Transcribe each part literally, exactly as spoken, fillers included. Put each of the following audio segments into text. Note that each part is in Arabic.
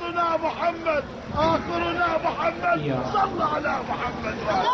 أولنا محمد آخرنا محمد صلى على محمد.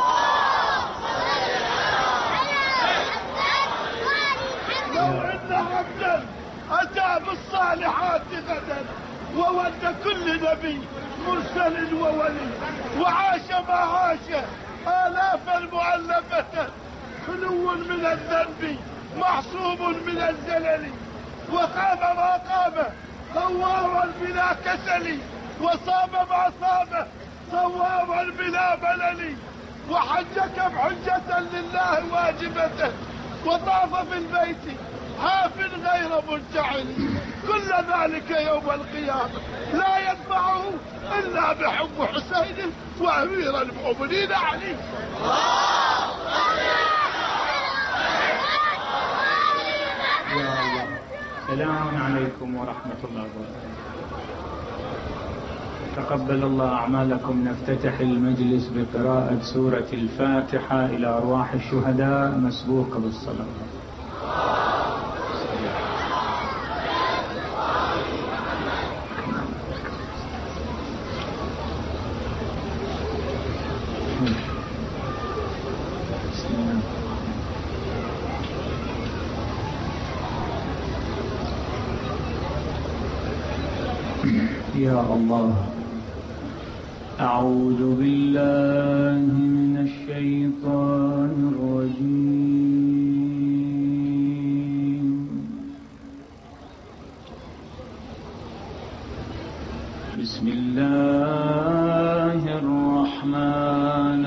لو إن عبدا أتى بالصالحات غدا وود كل نبي مرسل وولي وعاش ما عاش آلافا مؤلفة خلو من الذنب معصوم من الزلل وقام ما قام صوارا بلا كسل وصام ما صام صوارا بلا بلل وحج كم حجة لله واجبة وطاف في البيت حاف غير منتعل كل ذلك يوم القيامة لا يدفعه إلا بحب حسين وأمير المؤمنين علي. السلام عليكم ورحمة الله وبركاته. تقبل الله أعمالكم. نفتتح المجلس بقراءة سورة الفاتحة إلى أرواح الشهداء مسبوقة بالصلاة. يا الله أعوذ بالله من الشيطان الرجيم. بسم الله الرحمن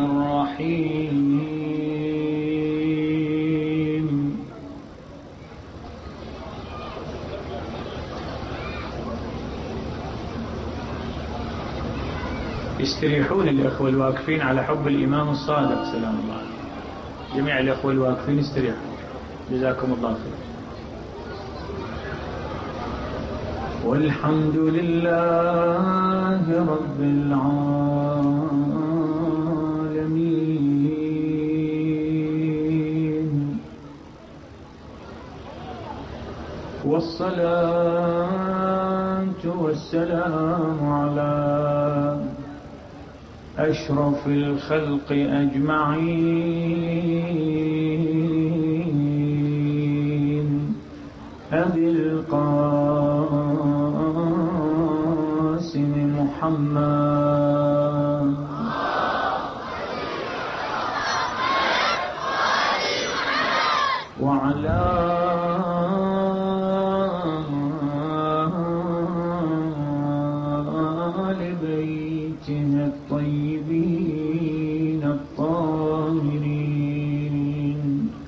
الرحيم. يستريحون الإخوة الواقفين على حب الإمام الصادق سلام الله عليه. جميع الإخوة الواقفين يستريحون جزاكم الله خير. والحمد لله رب العالمين والصلاة والسلام على أشرف الخلق أجمعين أبي القاسم محمد وعلى آل بيته الطيبين الطاهرين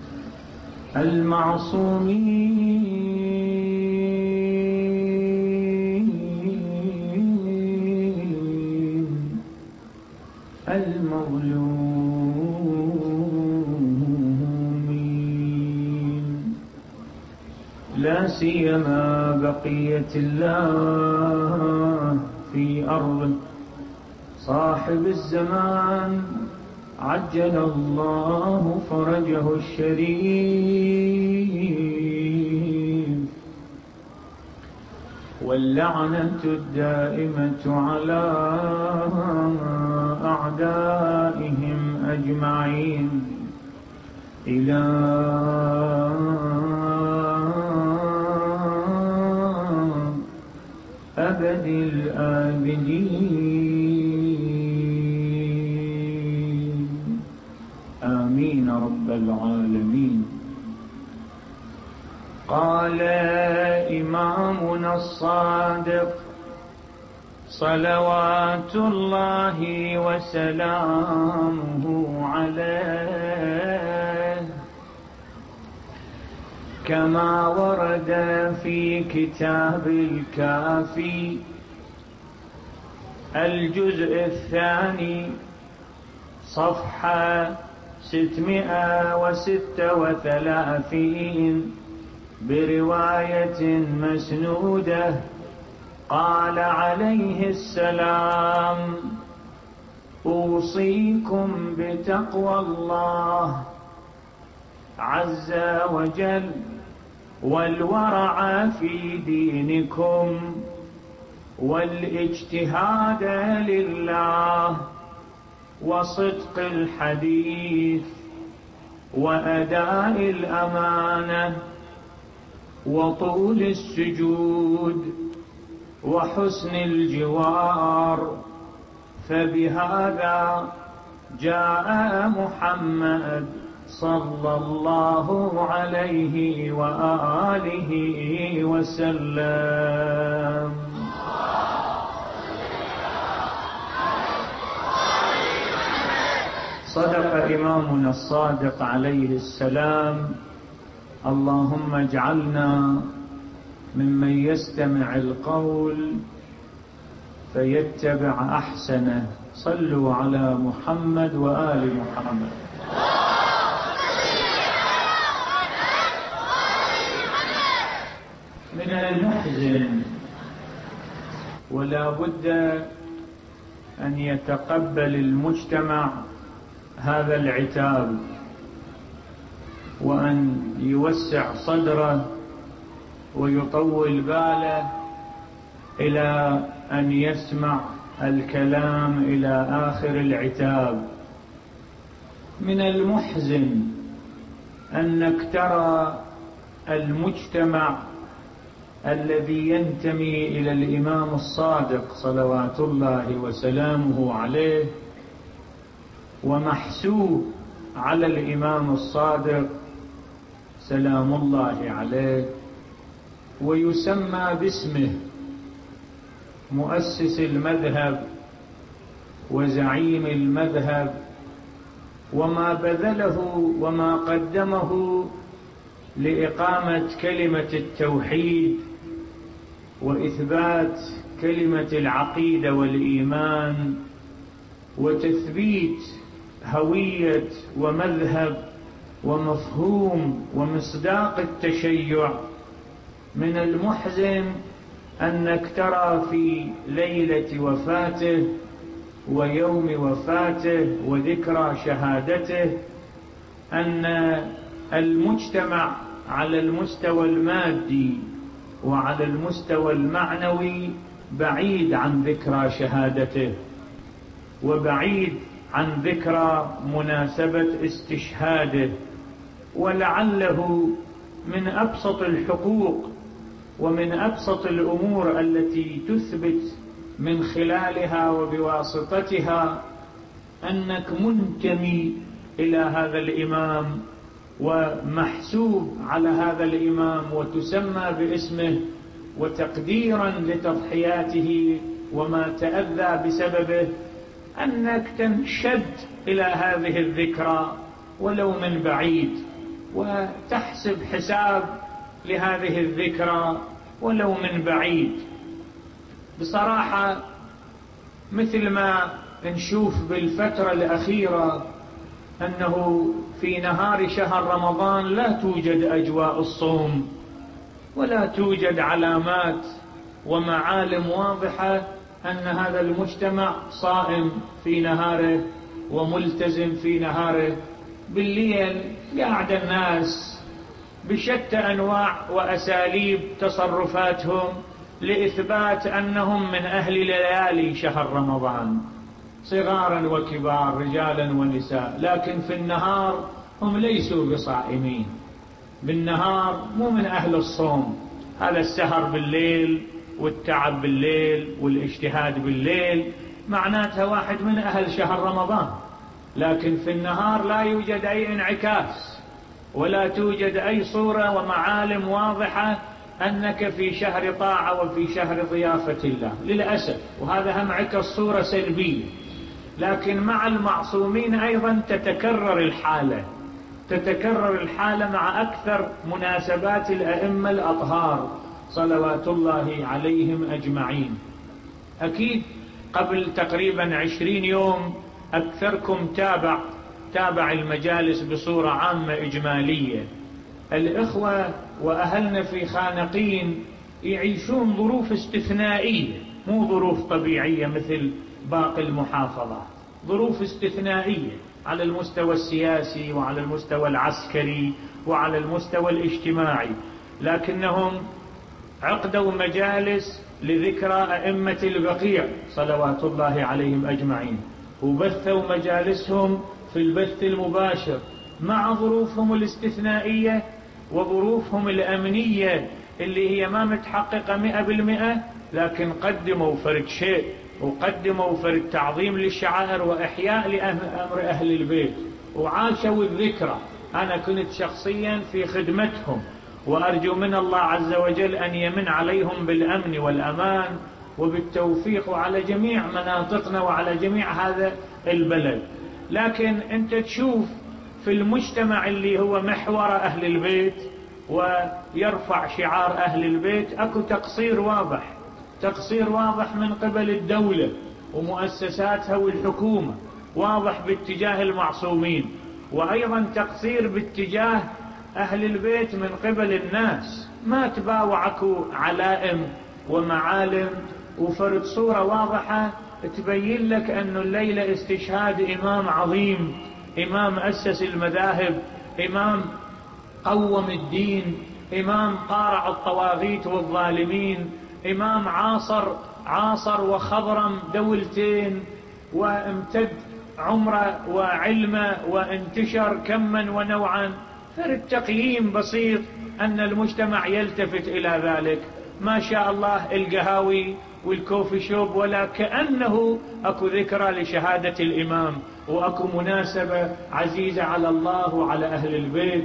المعصومين المظلومين لا سيما بقية الله في أرضه صاحب الزمان عجل الله فرجه الشريف واللعنة الدائمة على أعدائهم أجمعين إلى أبد الآبدين آمين رب العالمين. قال إمامنا الصادق صلوات الله وسلامه عليه كما ورد في كتاب الكافي الجزء الثاني صفحة ستمائة وستة وثلاثين برواية مسنودة قال عليه السلام: أوصيكم بتقوى الله عز وجل والورع في دينكم والاجتهاد لله وصدق الحديث وأداء الأمانة وطول السجود وحسن الجوار، فبهذا جاء محمد صلى الله عليه وآله وسلم. صدق إمامنا الصادق عليه السلام. اللهم اجعلنا ممن يستمع القول فيتبع أحسنه. صلوا على محمد وآل محمد. من المحزن ولا بد أن يتقبل المجتمع هذا العتاب، وأن يوسع صدره ويطول باله إلى أن يسمع الكلام إلى آخر العتاب. من المحزن أنك ترى المجتمع الذي ينتمي إلى الإمام الصادق صلوات الله وسلامه عليه ومحسوب على الإمام الصادق سلام الله عليه، ويسمى باسمه مؤسس المذهب وزعيم المذهب، وما بذله وما قدمه لإقامة كلمة التوحيد وإثبات كلمة العقيدة والإيمان وتثبيت هوية ومذهب ومفهوم ومصداق التشيع. من المحزن أنك ترى في ليلة وفاته ويوم وفاته وذكرى شهادته أن المجتمع على المستوى المادي وعلى المستوى المعنوي بعيد عن ذكرى شهادته وبعيد عن ذكرى مناسبة استشهاده، ولعله من أبسط الحقوق ومن أبسط الأمور التي تثبت من خلالها وبواسطتها أنك منتمي إلى هذا الإمام ومحسوب على هذا الإمام وتسمى باسمه، وتقديرا لتضحياته وما تأذى بسببه أنك تنشد إلى هذه الذكرى ولو من بعيد، وتحسب حساب لهذه الذكرى ولو من بعيد. بصراحة مثل ما نشوف بالفترة الأخيرة أنه في نهار شهر رمضان لا توجد أجواء الصوم ولا توجد علامات ومعالم واضحة أن هذا المجتمع صائم في نهاره وملتزم في نهاره. بالليل قاعد الناس بشتى أنواع وأساليب تصرفاتهم لإثبات أنهم من أهل ليالي شهر رمضان، صغارا وكبار رجالا ونساء، لكن في النهار هم ليسوا بصائمين، بالنهار مو من أهل الصوم. هذا السهر بالليل والتعب بالليل والاجتهاد بالليل معناتها واحد من أهل شهر رمضان، لكن في النهار لا يوجد أي انعكاس ولا توجد أي صورة ومعالم واضحة أنك في شهر طاعة وفي شهر ضيافة الله للأسف، وهذا هم عكس صورة سلبية. لكن مع المعصومين أيضا تتكرر الحالة تتكرر الحالة مع أكثر مناسبات الأئمة الأطهار صلوات الله عليهم أجمعين. أكيد قبل تقريبا عشرين يوم أكثركم تابع تابع المجالس بصورة عامة إجمالية. الإخوة وأهلنا في خانقين يعيشون ظروف استثنائية، مو ظروف طبيعية مثل باقي المحافظات، ظروف استثنائية على المستوى السياسي وعلى المستوى العسكري وعلى المستوى الاجتماعي، لكنهم عقدوا مجالس لذكرى أئمة البقيع صلوات الله عليهم أجمعين، وبثوا مجالسهم في البث المباشر مع ظروفهم الاستثنائية وظروفهم الأمنية اللي هي ما متحققة مئة بالمئة، لكن قدموا فرد شيء، وقدموا فرد تعظيم للشعائر وإحياء لأمر أهل البيت، وعاشوا الذكرى. أنا كنت شخصيا في خدمتهم، وأرجو من الله عز وجل أن يمن عليهم بالأمن والأمان وبالتوفيق على جميع مناطقنا وعلى جميع هذا البلد. لكن أنت تشوف في المجتمع اللي هو محور أهل البيت ويرفع شعار أهل البيت أكو تقصير واضح، تقصير واضح من قبل الدولة ومؤسساتها والحكومة، واضح باتجاه المعصومين، وأيضا تقصير باتجاه أهل البيت من قبل الناس. ما تباوعكوا علائم ومعالم وفرد صورة واضحة تبين لك أن الليلة استشهاد إمام عظيم، إمام أسس المذاهب، إمام قوم الدين، إمام قارع الطواغيت والظالمين، إمام عاصر عاصر وخضرم دولتين وامتد عمره وعلمه وانتشر كما ونوعا. فرد تقييم بسيط أن المجتمع يلتفت إلى ذلك. ما شاء الله القهاوي والكوفي شوب، ولا كأنه أكو ذكرى لشهادة الإمام، وأكو مناسبة عزيزة على الله وعلى أهل البيت،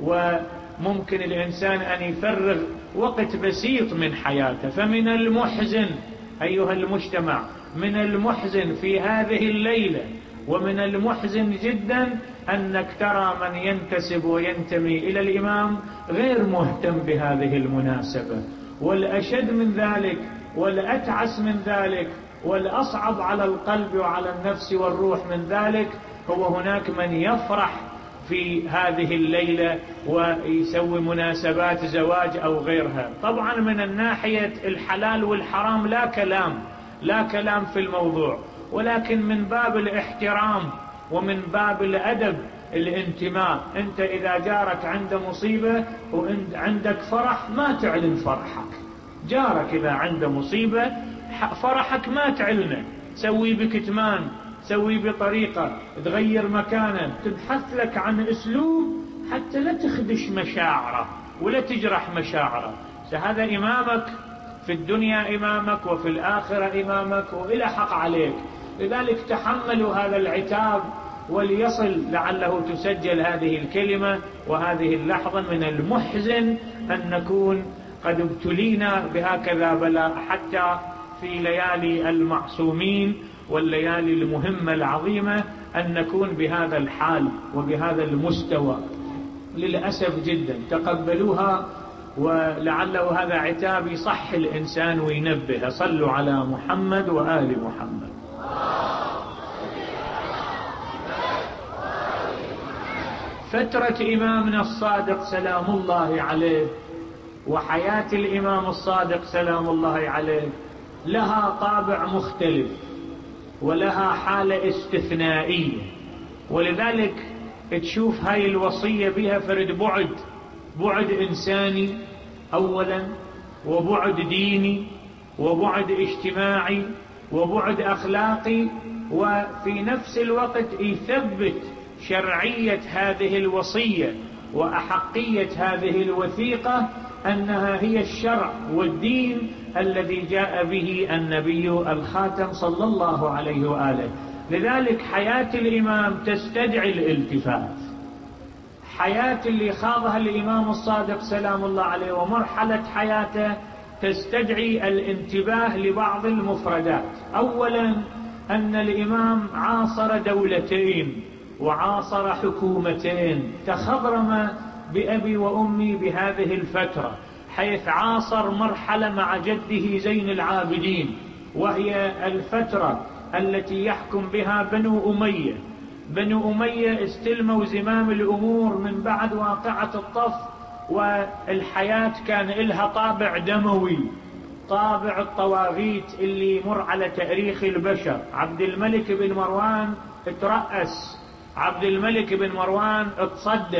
وممكن الإنسان أن يفرغ وقت بسيط من حياته. فمن المحزن أيها المجتمع، من المحزن في هذه الليلة ومن المحزن جدا أنك ترى من ينتسب وينتمي إلى الإمام غير مهتم بهذه المناسبة. والأشد من ذلك والأتعس من ذلك والأصعب على القلب وعلى النفس والروح من ذلك، هو هناك من يفرح في هذه الليلة ويسوي مناسبات زواج أو غيرها. طبعا من الناحية الحلال والحرام لا كلام، لا كلام في الموضوع، ولكن من باب الاحترام ومن باب الأدب الانتماء. أنت إذا جارك عنده مصيبة وعندك فرح ما تعلن فرحك، جارك إذا عنده مصيبة فرحك ما تعلنه، سوي بكتمان، سوي بطريقة، تغير مكانه، تبحث لك عن أسلوب حتى لا تخدش مشاعره ولا تجرح مشاعره. هذا إمامك في الدنيا، إمامك وفي الآخرة إمامك، وإلى حق عليك. لذلك تحملوا هذا العتاب وليصل لعله تسجل هذه الكلمة وهذه اللحظة. من المحزن أن نكون قد ابتلينا بهكذا بلاء حتى في ليالي المعصومين والليالي المهمة العظيمة، أن نكون بهذا الحال وبهذا المستوى. للأسف جدا تقبلوها، ولعله هذا عتاب يصح الإنسان وينبه. صلوا على محمد وآل محمد. فترة إمامنا الصادق سلام الله عليه وحياة الإمام الصادق سلام الله عليه لها طابع مختلف ولها حالة استثنائية، ولذلك تشوف هاي الوصية بها فرد بعد، بعد إنساني أولا، وبعد ديني، وبعد اجتماعي، وبعد أخلاقي، وفي نفس الوقت يثبت شرعية هذه الوصية وأحقية هذه الوثيقة أنها هي الشرع والدين الذي جاء به النبي الخاتم صلى الله عليه وآله. لذلك حياة الإمام تستدعي الالتفات، حياة اللي خاضها الإمام الصادق سلام الله عليه ومرحلة حياته تستدعي الانتباه لبعض المفردات. أولا أن الإمام عاصر دولتين وعاصر حكومتين، تخضرم بأبي وأمي بهذه الفترة، حيث عاصر مرحلة مع جده زين العابدين، وهي الفترة التي يحكم بها بنو أمية. بنو أمية استلموا زمام الأمور من بعد واقعة الطف، والحياة كان لها طابع دموي، طابع الطواغيت اللي يمر على تاريخ البشر. عبد الملك بن مروان اترأس، عبد الملك بن مروان اتصدى،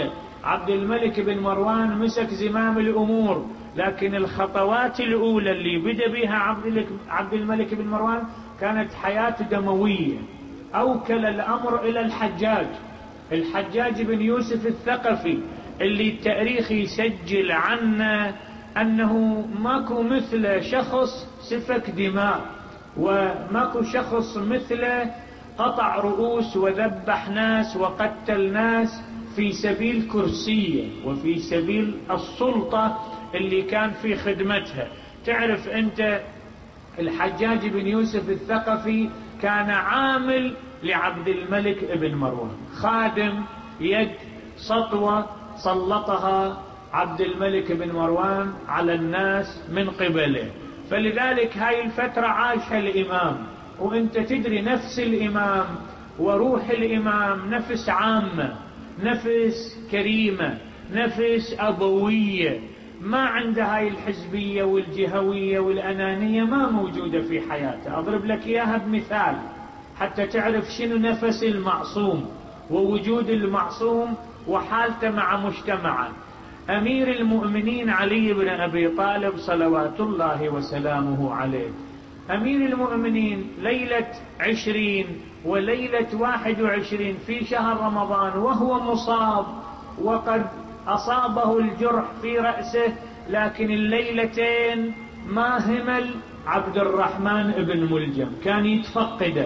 عبد الملك بن مروان مسك زمام الأمور، لكن الخطوات الأولى اللي بدأ بها عبد الملك بن مروان كانت حياة دموية. أوكل الأمر إلى الحجاج الحجاج بن يوسف الثقفي، اللي التاريخ يسجل عنه أنه ماكو مثل شخص سفك دماء، وماكو شخص مثله قطع رؤوس وذبح ناس وقتل ناس في سبيل كرسيه وفي سبيل السلطة اللي كان في خدمتها. تعرف أنت الحجاج بن يوسف الثقفي كان عامل لعبد الملك بن مروان، خادم يد سطوة سلطها عبد الملك بن مروان على الناس من قبله. فلذلك هاي الفترة عاشها الإمام. وانت تدري نفس الإمام وروح الإمام نفس عامة، نفس كريمة، نفس أبوية، ما عندها هاي الحزبية والجهوية والأنانية، ما موجودة في حياته. أضرب لك إياها بمثال حتى تعرف شنو نفس المعصوم ووجود المعصوم وحالته مع مجتمعه. أمير المؤمنين علي بن أبي طالب صلوات الله وسلامه عليه، أمير المؤمنين ليلة عشرين وليلة واحد وعشرين في شهر رمضان وهو مصاب وقد أصابه الجرح في رأسه، لكن الليلتين ما همل عبد الرحمن بن ملجم، كان يتفقده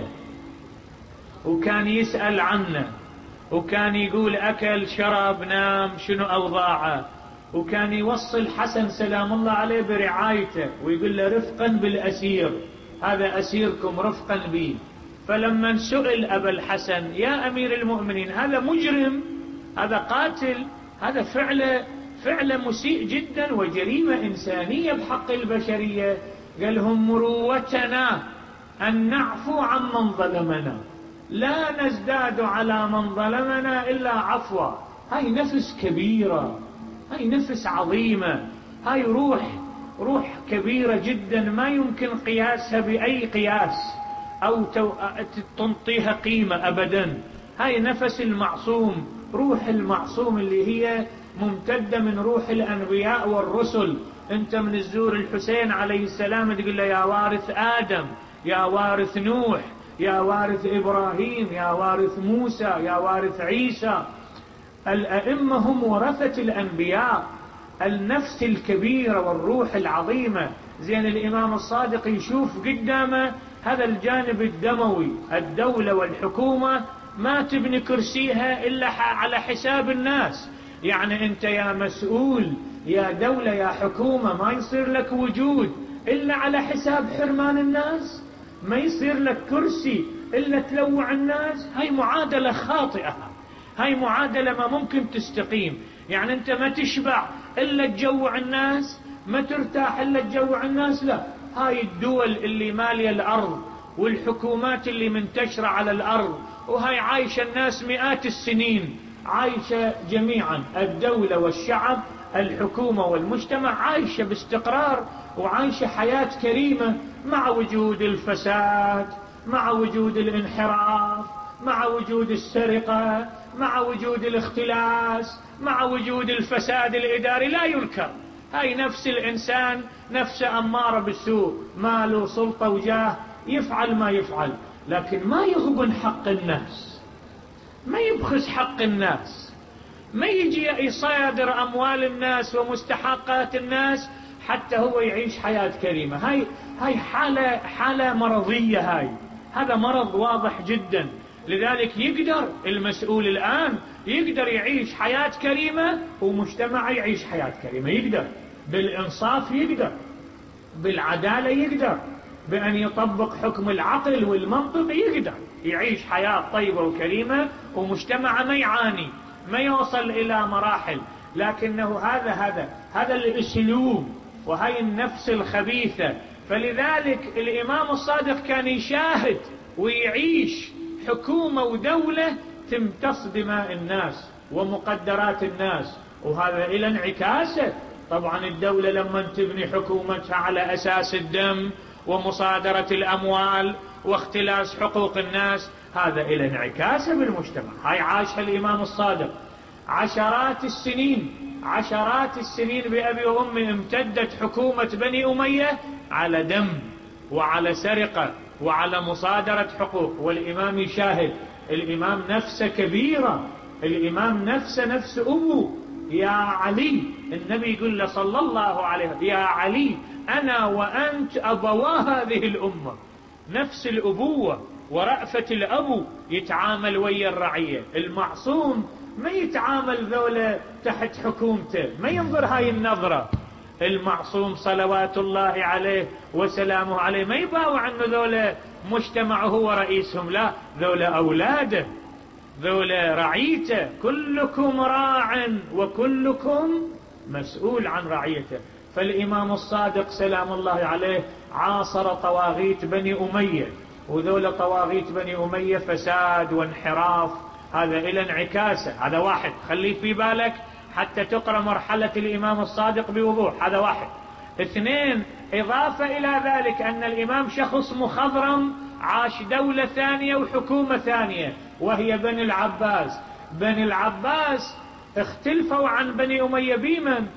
وكان يسأل عنه وكان يقول أكل شرب نام شنو أوضاعه، وكان يوصل حسن سلام الله عليه برعايته ويقول له رفقا بالأسير، هذا أسيركم رفقا بي. فلما سئل أبا الحسن يا أمير المؤمنين هذا مجرم، هذا قاتل، هذا فعل فعل مسيء جدا وجريمة إنسانية بحق البشرية، قال لهم مروتنا أن نعفو عن من ظلمنا، لا نزداد على من ظلمنا إلا عفوا. هاي نفس كبيرة، هاي نفس عظيمة، هاي روح روح كبيرة جدا ما يمكن قياسها بأي قياس أو تنطيها قيمة أبدا. هاي نفس المعصوم، روح المعصوم اللي هي ممتدة من روح الأنبياء والرسل. أنت من الزور الحسين عليه السلام تقول له يا وارث آدم، يا وارث نوح، يا وارث إبراهيم، يا وارث موسى، يا وارث عيسى. الأئمة هم ورثة الأنبياء، النفس الكبيرة والروح العظيمة. زين الإمام الصادق يشوف قدامه هذا الجانب الدموي، الدولة والحكومة ما تبني كرسيها إلا على حساب الناس. يعني أنت يا مسؤول يا دولة يا حكومة ما يصير لك وجود إلا على حساب حرمان الناس، ما يصير لك كرسي إلا تلوع الناس. هاي معادلة خاطئة، هاي معادلة ما ممكن تستقيم. يعني أنت ما تشبع إلا تجوع الناس، ما ترتاح إلا تجوع الناس، لا. هاي الدول اللي مالية الأرض والحكومات اللي منتشرة على الأرض وهاي عايشة الناس مئات السنين، عايشة جميعا الدولة والشعب الحكومة والمجتمع عايشة باستقرار وعايشة حياة كريمة مع وجود الفساد، مع وجود الانحراف، مع وجود السرقة، مع وجود الاختلاس، مع وجود الفساد الإداري لا ينكر. هاي نفس الإنسان نفس أمارة بالسوء، ماله سلطة وجاه يفعل ما يفعل، لكن ما يغبن حق الناس، ما يبخس حق الناس، ما يجي يصادر أموال الناس ومستحقات الناس حتى هو يعيش حياة كريمة. هاي هاي حالة حالة مرضية، هاي هذا مرض واضح جدا. لذلك يقدر المسؤول الآن يقدر يعيش حياة كريمة ومجتمع يعيش حياة كريمة، يقدر بالإنصاف، يقدر بالعدالة، يقدر بأن يطبق حكم العقل والمنطق، يقدر يعيش حياة طيبة وكريمة ومجتمع ما يعاني، ما يوصل إلى مراحل. لكنه هذا هذا هذا الأسلوب وهي النفس الخبيثة. فلذلك الإمام الصادق كان يشاهد ويعيش حكومة ودولة تمتص دماء الناس ومقدرات الناس، وهذا إلى انعكاسه. طبعا الدولة لما تبني حكومتها على أساس الدم ومصادرة الأموال واختلاس حقوق الناس، هذا إلى انعكاسه بالمجتمع. هاي عاشها الإمام الصادق. عشرات السنين عشرات السنين بأبي وأمي امتدت حكومة بني أمية على دم وعلى سرقة وعلى مصادرة حقوق، والإمام يشاهد. الإمام نفسه كبيرة، الإمام نفسه نفس أبوه. يا علي، النبي يقول له صلى الله عليه وسلم: يا علي أنا وأنت أبوا هذه الأمة. نفس الأبوة ورأفة الأبو يتعامل ويا الرعية. المعصوم ما يتعامل ذولا تحت حكومته، ما ينظر هاي النظرة. المعصوم صلوات الله عليه وسلامه عليه ما يباوع أنه ذولا مجتمعه هو رئيسهم، لا، ذولا أولاده، ذولا رعيته. كلكم راع وكلكم مسؤول عن رعيته. فالإمام الصادق سلام الله عليه عاصر طواغيت بني أمية، وذولا طواغيت بني أمية فساد وانحراف، هذا إلى انعكاسه. هذا واحد خليه في بالك حتى تقرأ مرحلة الإمام الصادق بوضوح. هذا واحد. اثنين، إضافة إلى ذلك أن الإمام شخص مخضرم عاش دولة ثانية وحكومة ثانية وهي بني العباس. بني العباس اختلفوا عن بني أمية بمن؟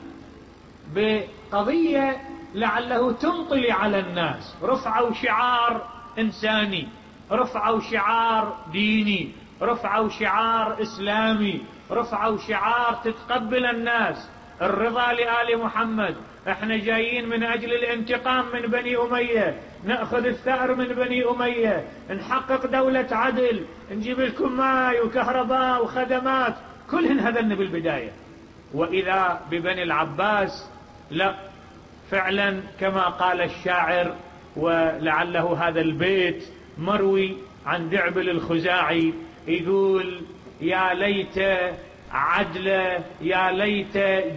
بقضية لعله تنطلي على الناس. رفعوا شعار إنساني، رفعوا شعار ديني، رفعوا شعار إسلامي، رفعوا شعار تتقبل الناس، الرضا لآل محمد. احنا جايين من أجل الانتقام من بني أمية، نأخذ الثأر من بني أمية، نحقق دولة عدل، نجيب لكم ماء وكهرباء وخدمات. كلهن هذن بالبداية. وإذا ببني العباس لا، فعلا كما قال الشاعر، ولعله هذا البيت مروي عن دعبل الخزاعي، يقول: يا ليت عدل، يا ليت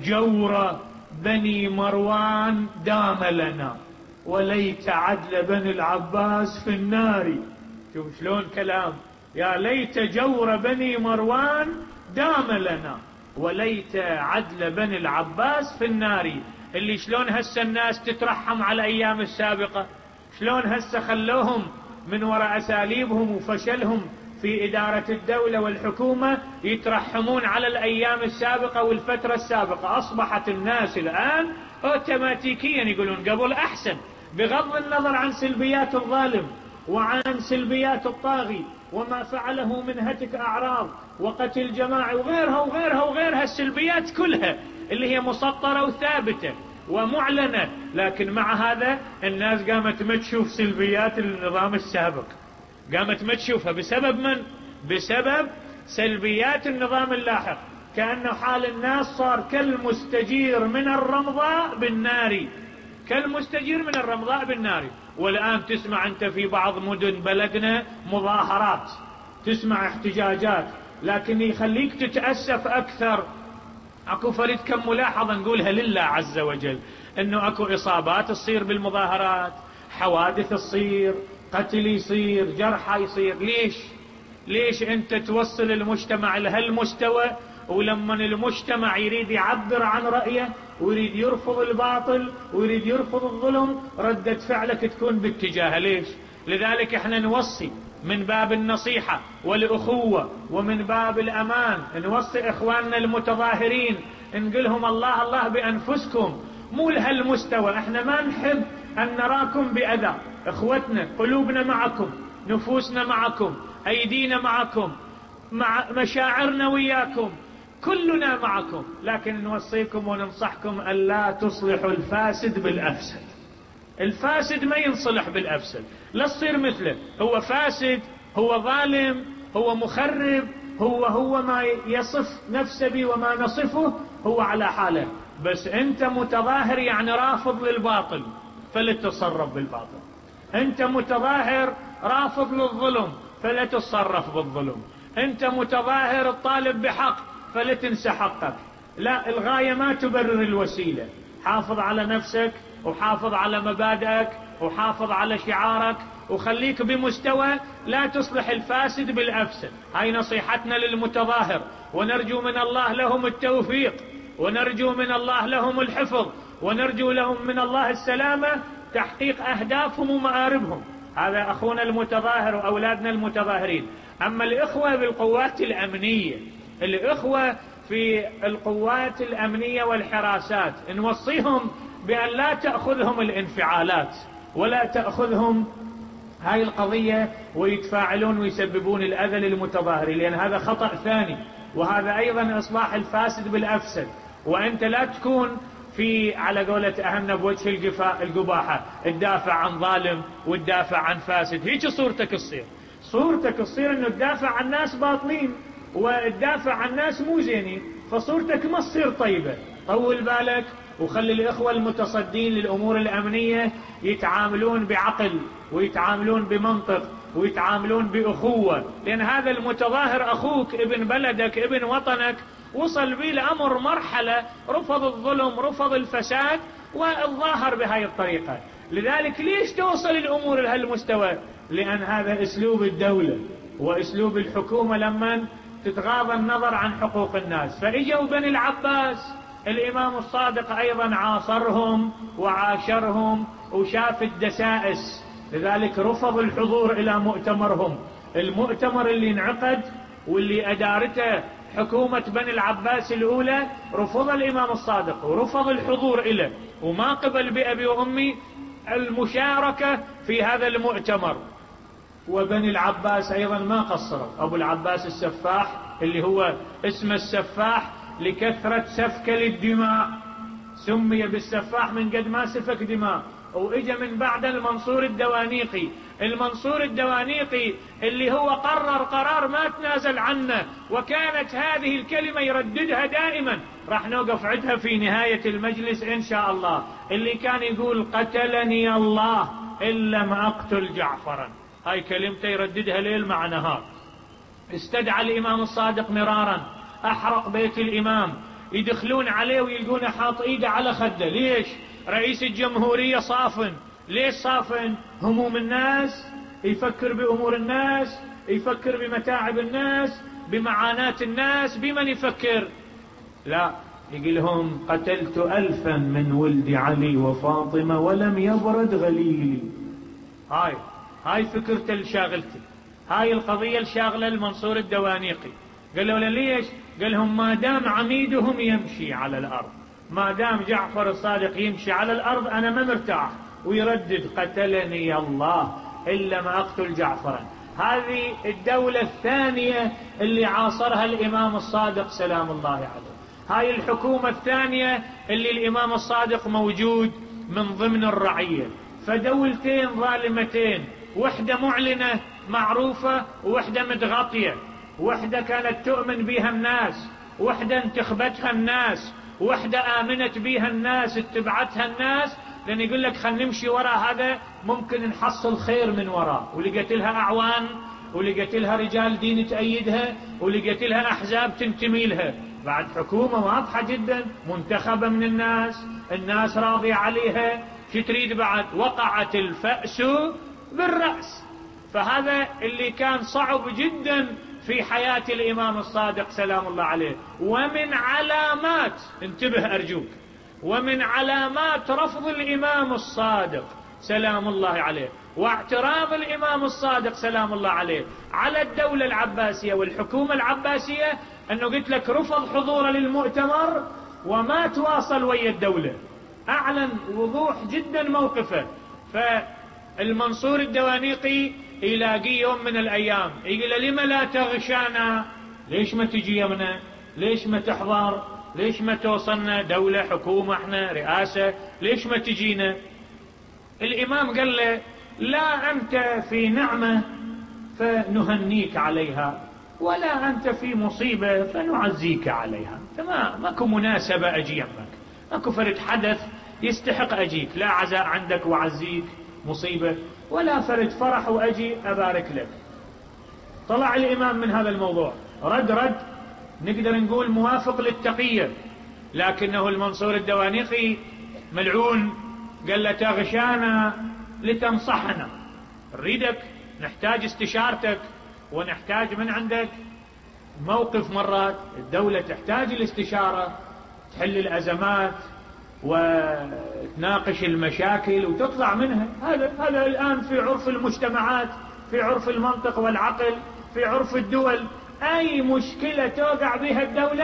جور بني مروان دام لنا، وليت عدل بني العباس في النار. شوف شلون كلام، يا ليت جور بني مروان دام لنا، وليت عدل بني العباس في النار. اللي شلون هسه الناس تترحم على الأيام السابقة، شلون هسه خلوهم من وراء أساليبهم وفشلهم في إدارة الدولة والحكومة يترحمون على الأيام السابقة والفترة السابقة. أصبحت الناس الآن أوتوماتيكيا يقولون قبل أحسن، بغض النظر عن سلبيات الظالم وعن سلبيات الطاغي وما فعله من هتك أعراض وقتل جماعي وغيرها وغيرها وغيرها، السلبيات كلها اللي هي مسطرة وثابتة ومعلنة. لكن مع هذا الناس قامت ما تشوف سلبيات النظام السابق، قامت ما تشوفها. بسبب من؟ بسبب سلبيات النظام اللاحق. كأنه حال الناس صار كالمستجير من الرمضاء بالنار، كالمستجير من الرمضاء بالنار. والآن تسمع أنت في بعض مدن بلدنا مظاهرات، تسمع احتجاجات، لكن يخليك تتأسف أكثر. أكو فريد كم ملاحظة نقولها لله عز وجل، أنه أكو إصابات تصير بالمظاهرات، حوادث تصير، قتل يصير، جرحى يصير. ليش؟ ليش أنت توصل المجتمع لهالمستوى، ولما المجتمع يريد يعبر عن رأيه ويريد يرفض الباطل ويريد يرفض الظلم ردة فعلك تكون باتجاهه؟ ليش؟ لذلك احنا نوصي من باب النصيحة والأخوة ومن باب الأمان، نوصي إخواننا المتظاهرين نقولهم الله الله بأنفسكم، مو لهالمستوى. احنا ما نحب أن نراكم بأذى. إخوتنا، قلوبنا معكم، نفوسنا معكم، أيدينا معكم، مع مشاعرنا وياكم، كلنا معكم. لكن نوصيكم وننصحكم ألا تصلحوا الفاسد بالأفسد. الفاسد ما ينصلح بالأفسد، لا تصير مثله. هو فاسد، هو ظالم، هو مخرب، هو هو ما يصف نفسه به وما نصفه هو على حاله. بس أنت متظاهر يعني رافض للباطل فلا تتصرف بالباطل. أنت متظاهر رافض للظلم فلا تتصرف بالظلم. أنت متظاهر الطالب بحق فلا تنسى حقك. لا، الغاية ما تبرر الوسيلة. حافظ على نفسك وحافظ على مبادئك وحافظ على شعارك وخليك بمستوى لا تصلح الفاسد بالأفسد. هاي نصيحتنا للمتظاهر، ونرجو من الله لهم التوفيق، ونرجو من الله لهم الحفظ، ونرجو لهم من الله السلامة، تحقيق أهدافهم ومآربهم. هذا أخونا المتظاهر وأولادنا المتظاهرين. أما الإخوة بالقوات الأمنية، الإخوة في في القوات الأمنية والحراسات نوصيهم بأن لا تأخذهم الانفعالات ولا تأخذهم هاي القضية ويتفاعلون ويسببون الأذى للمتظاهرين، لأن هذا خطأ ثاني، وهذا أيضا إصلاح الفاسد بالأفسد. وأنت لا تكون في على قولة أهلنا بوجه الجفاء القباحة، تدافع عن ظالم وتدافع عن فاسد. هيك صورتك تصير، صورتك تصير أنه تدافع عن ناس باطلين وتدافع عن ناس مو زينين، فصورتك ما تصير طيبة. طول بالك وخلي الإخوة المتصدين للأمور الأمنية يتعاملون بعقل ويتعاملون بمنطق ويتعاملون بأخوة، لأن هذا المتظاهر أخوك، ابن بلدك، ابن وطنك، وصل به الأمر مرحلة رفض الظلم، رفض الفساد، والظاهر بهاي الطريقة. لذلك ليش توصل الأمور لهالمستوى؟ لأن هذا أسلوب الدولة وأسلوب الحكومة لما تتغاضى النظر عن حقوق الناس. فإجوا بني العباس، الإمام الصادق أيضا عاصرهم وعاشرهم وشاف الدسائس، لذلك رفض الحضور إلى مؤتمرهم. المؤتمر اللي انعقد واللي أدارته حكومة بني العباس الأولى رفض الإمام الصادق ورفض الحضور إليه، وما قبل بأبي وأمي المشاركة في هذا المؤتمر. وبني العباس أيضا ما قصروا. أبو العباس السفاح اللي هو اسم السفاح لكثرة سفك للدماء، سمي بالسفاح من قد ما سفك دماء. وإجا من بعد المنصور الدوانيقي، المنصور الدوانيقي اللي هو قرر قرار ما تنازل عنه، وكانت هذه الكلمة يرددها دائما، راح نوقف عندها في نهاية المجلس إن شاء الله، اللي كان يقول قتلني الله إن لم أقتل جعفرا. هاي كلمته يرددها ليل مع نهار. استدعى الإمام الصادق مرارا، أحرق بيت الإمام، يدخلون عليه ويلقونه حاط إيده على خده. ليش؟ رئيس الجمهورية صافن. ليش صافن؟ هموم الناس، يفكر بأمور الناس، يفكر بمتاعب الناس، بمعاناة الناس. بمن يفكر؟ لا، يقول لهم قتلت ألفا من ولد علي وفاطمة ولم يبرد غليلي. هاي هاي فكرته الشاغلته، هاي القضية الشاغلة المنصور الدوانيقي. قالوا له ليش؟ قال لهم ما دام عميدهم يمشي على الأرض، ما دام جعفر الصادق يمشي على الأرض أنا ما مرتاح. ويردد قتلني الله إلا ما أقتل جعفرا. هذه الدولة الثانية اللي عاصرها الإمام الصادق سلام الله عليه، هاي الحكومة الثانية اللي الإمام الصادق موجود من ضمن الرعية. فدولتين ظالمتين، وحدة معلنة معروفة ووحدة متغطية، وحدة كانت تؤمن بها الناس، وحدة انتخبتها الناس، وحدة آمنت بها الناس، اتبعتها الناس، لأن يقول لك خلينا نمشي وراء هذا ممكن نحصل خير من وراء. ولقيت لها أعوان، ولقيت لها رجال دين تأيدها، ولقيت لها أحزاب تنتمي لها. بعد حكومة واضحة جدا منتخبة من الناس، الناس راضية عليها، شو تريد بعد؟ وقعت الفأس بالرأس. فهذا اللي كان صعب جدا في حياة الإمام الصادق سلام الله عليه. ومن علامات، انتبه أرجوك، ومن علامات رفض الإمام الصادق سلام الله عليه واعتراض الإمام الصادق سلام الله عليه على الدولة العباسية والحكومة العباسية أنه قلت لك رفض حضوره للمؤتمر وما تواصل ويا الدولة، أعلن وضوح جدا موقفه. فالمنصور الدوانيقي يلاقي يوم من الأيام يقول لما لا تغشانا؟ ليش ما تجي يمنا؟ ليش ما تحضر؟ ليش ما توصلنا؟ دولة، حكومة، احنا رئاسة، ليش ما تجينا؟ الإمام قال له لا أنت في نعمة فنهنيك عليها، ولا أنت في مصيبة فنعزيك عليها. فما ماكو مناسبة أجي يمك، ماكو فرد حدث يستحق أجيك، لا عزاء عندك وعزيك مصيبة، ولا فرد فرح وأجي أبارك لك. طلع الإمام من هذا الموضوع رد رد نقدر نقول موافق للتقية، لكنه المنصور الدوانيقي ملعون قال له تغشانا لتنصحنا، نريدك، نحتاج استشارتك ونحتاج من عندك موقف. مرات الدولة تحتاج الاستشارة، تحل الأزمات وتناقش المشاكل وتطلع منها. هذا هذا الآن في عرف المجتمعات، في عرف المنطق والعقل، في عرف الدول. أي مشكلة توقع بها الدولة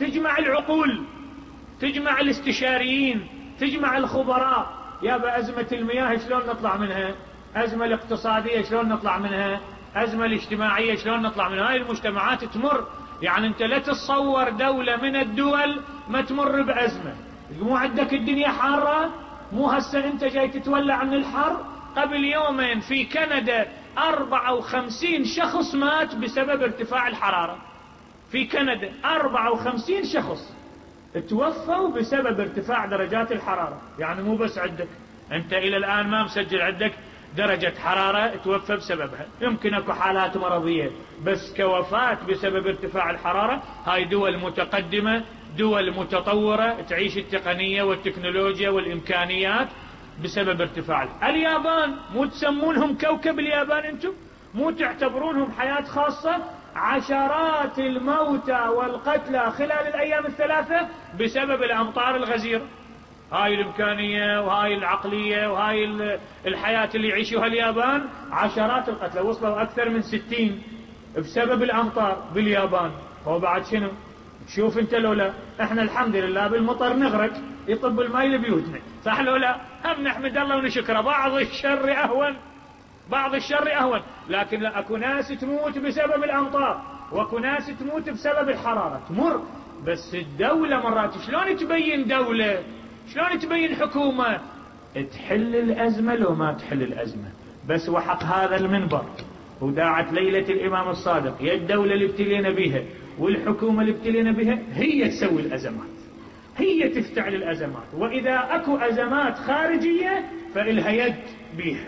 تجمع العقول، تجمع الاستشاريين، تجمع الخبراء. يابا أزمة المياه شلون نطلع منها؟ أزمة الاقتصادية شلون نطلع منها؟ أزمة الاجتماعية شلون نطلع منها؟ هاي المجتمعات تمر، يعني أنت لا تتصور دولة من الدول ما تمر بأزمة. مو عندك الدنيا حارة؟ مو هسه أنت جاي تتولع عن الحر؟ قبل يومين في كندا أربعة وخمسين شخص مات بسبب ارتفاع الحرارة. في كندا أربعة وخمسين شخص توفوا بسبب ارتفاع درجات الحرارة. يعني مو بس عندك أنت إلى الآن ما مسجل عندك درجة حرارة توفى بسببها، يمكن اكو حالات مرضية، بس كوفاة بسبب ارتفاع الحرارة هاي دول متقدمة، دول متطورة تعيش التقنية والتكنولوجيا والإمكانيات بسبب ارتفاع. اليابان مو تسمونهم كوكب اليابان؟ انتم مو تعتبرونهم حياة خاصة؟ عشرات الموتى والقتلى خلال الأيام الثلاثة بسبب الأمطار الغزيرة. هاي الإمكانية وهاي العقلية وهاي الحياة اللي يعيشوها اليابان، عشرات القتلى، وصلوا أكثر من ستين بسبب الأمطار باليابان. هو بعد شنو؟ شوف انت لولا احنا الحمد لله بالمطر نغرق يطب الماء لبيوتنا، صح لولا؟ هم نحمد الله ونشكره. بعض الشر أهون، بعض الشر أهون، لكن لا، أكو ناس تموت بسبب الأمطار، وأكو ناس تموت بسبب الحرارة تمر. بس الدولة مرات شلون تبين دولة؟ شلون تبين حكومة؟ تحل الأزمة لو ما تحل الأزمة. بس وحق هذا المنبر وداعت ليلة الإمام الصادق، يا الدولة اللي ابتلينا بها والحكومة اللي ابتلينا بها هي تسوي الأزمات، هي تفتعل الأزمات. وإذا أكو أزمات خارجية فإلها يد بيها.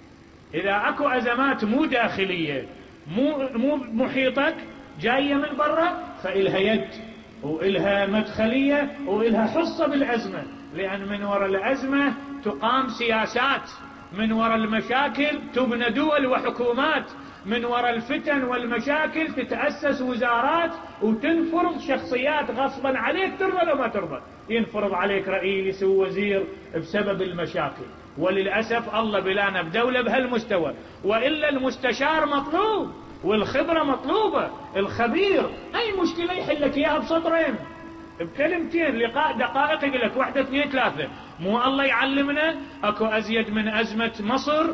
إذا أكو أزمات مو داخلية، مو مو محيطك، جاية من برا، فإلها يد وإلها مدخلية وإلها حصة بالأزمة. لأن من وراء الأزمة تقام سياسات، من وراء المشاكل تبنى دول وحكومات، من وراء الفتن والمشاكل تتأسس وزارات وتنفرض شخصيات غصبا عليك، ترضى لو ما ترضى ينفرض عليك رئيس ووزير بسبب المشاكل. وللأسف الله بلانا بدولة بهالمستوى. وإلا المستشار مطلوب والخبرة مطلوبة، الخبير أي مشكلة يحلك إياها بسطرين بكلمتين، لقاء دقائق يقول لك واحدة اثنين ثلاثة. مو الله يعلمنا أكو أزيد من أزمة مصر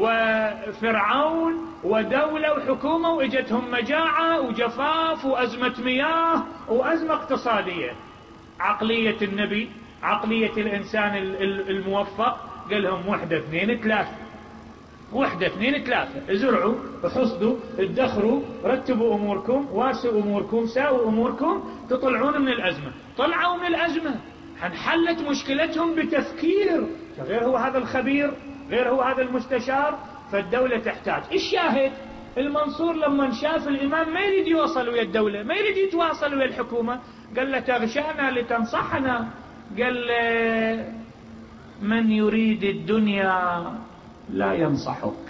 وفرعون ودولة وحكومة وإجتهم مجاعة وجفاف وأزمة مياه وأزمة اقتصادية. عقلية النبي، عقلية الإنسان الموفق، قال لهم واحدة اثنين ثلاثة، واحدة اثنين ثلاثة، ازرعوا، حصدوا، ادخروا، رتبوا أموركم، واسوا أموركم، ساووا أموركم، تطلعون من الأزمة. طلعوا من الأزمة، حنحلت مشكلتهم بتفكير، غير هو هذا الخبير، غير هو هذا المستشار. فالدولة تحتاج. الشاهد المنصور لما شاف الإمام ما يريد يوصل ويا الدولة، ما يريد يتواصل ويا الحكومة، قال له تغشانا لتنصحنا. قال له من يريد الدنيا لا ينصحك،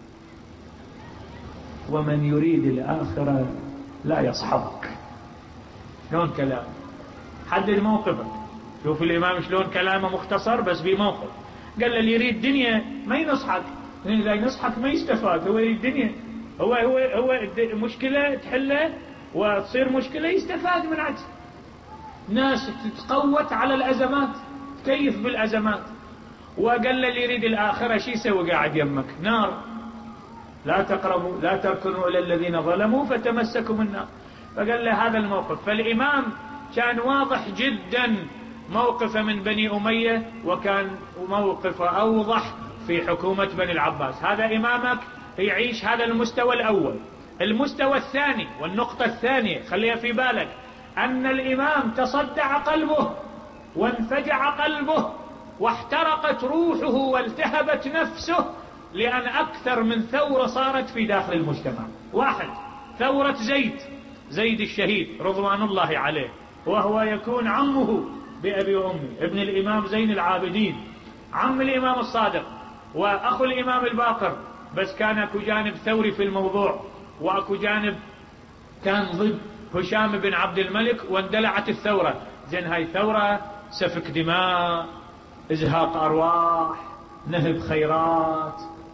ومن يريد الآخرة لا يصحبك. شلون كلام؟ حدد موقفك. شوف الإمام شلون كلامه مختصر بس بموقف. قال له اللي يريد دنيا ما ينصحك، إذا ينصحك ما يستفاد. هو يريد دنيا، هو هو هو مشكلة تحله وتصير مشكلة يستفاد من عجز. ناس تتقوت على الأزمات، تكيف بالأزمات. وقال له اللي يريد الآخرة شي يسوي؟ قاعد يمك نار، لا تقربوا لا تركنوا إلى الذين ظلموا فتمسكوا النار. فقال له هذا الموقف. فالإمام كان واضح جدا موقفه من بني أمية، وكان موقفه أوضح في حكومة بني العباس. هذا إمامك يعيش هذا المستوى الأول. المستوى الثاني والنقطة الثانية خليها في بالك، أن الإمام تصدع قلبه وانفجع قلبه واحترقت روحه والتهبت نفسه، لأن أكثر من ثورة صارت في داخل المجتمع. واحد، ثورة زيد، زيد الشهيد رضوان الله عليه، وهو يكون عمه بأبي وأمي، ابن الإمام زين العابدين، عم الإمام الصادق وأخو الإمام الباقر. بس كان أكو جانب ثوري في الموضوع، وأكو جانب كان ضد هشام بن عبد الملك، واندلعت الثورة. زين هاي ثورة سفك دماء، ازهاق أرواح، نهب خيرات،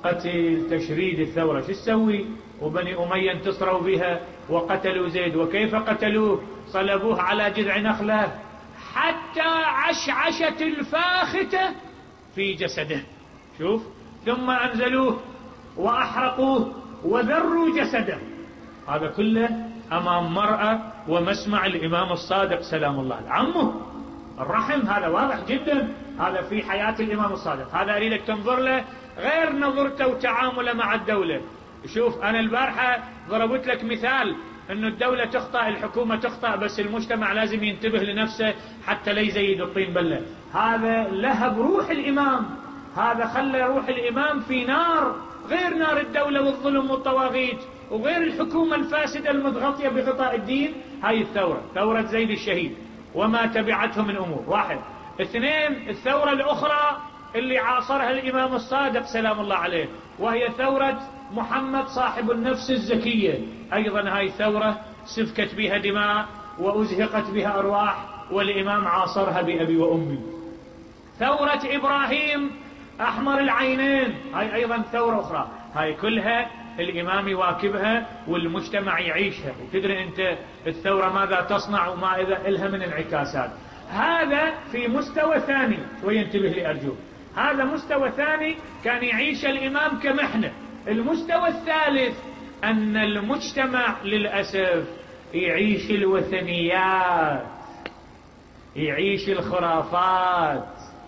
قتل، تشريد الثورة، شو تسوي؟ وبني أمية انتصروا بها وقتلوا زيد. وكيف قتلوه؟ صلبوه على جذع نخلة حتى عشعشت الفاختة في جسده. شوف، ثم أنزلوه وأحرقوه وذروا جسده. هذا كله أمام مرأة ومسمع الإمام الصادق سلام الله عليه. عمه الرحم، هذا واضح جدا، هذا في حياة الإمام الصادق. هذا أريدك تنظر له غير نظرته وتعامله مع الدولة. شوف، أنا البارحة ضربت لك مثال أن الدولة تخطأ، الحكومة تخطأ، بس المجتمع لازم ينتبه لنفسه حتى لا يزيد الطين بلة. هذا لهب روح الإمام، هذا خلى روح الإمام في نار غير نار الدولة والظلم والطواغيت وغير الحكومة الفاسدة المتغطية بغطاء الدين. هاي الثورة، ثورة زيد الشهيد وما تبعته من أمور. واحد. اثنين، الثورة الأخرى اللي عاصرها الإمام الصادق سلام الله عليه، وهي ثورة محمد صاحب النفس الزكية. أيضا هاي الثورة سفكت بها دماء وأزهقت بها أرواح، والإمام عاصرها بأبي وأمي. ثورة إبراهيم أحمر العينين، هاي أيضا ثورة أخرى. هاي كلها الإمام يواكبها والمجتمع يعيشها. وتدري أنت الثورة ماذا تصنع وما إذا إلها من انعكاسات. هذا في مستوى ثاني، وينتبه لي أرجوك، هذا مستوى ثاني كان يعيش الإمام كمحنة. المستوى الثالث أن المجتمع للأسف يعيش الوثنيات، يعيش الخرافات.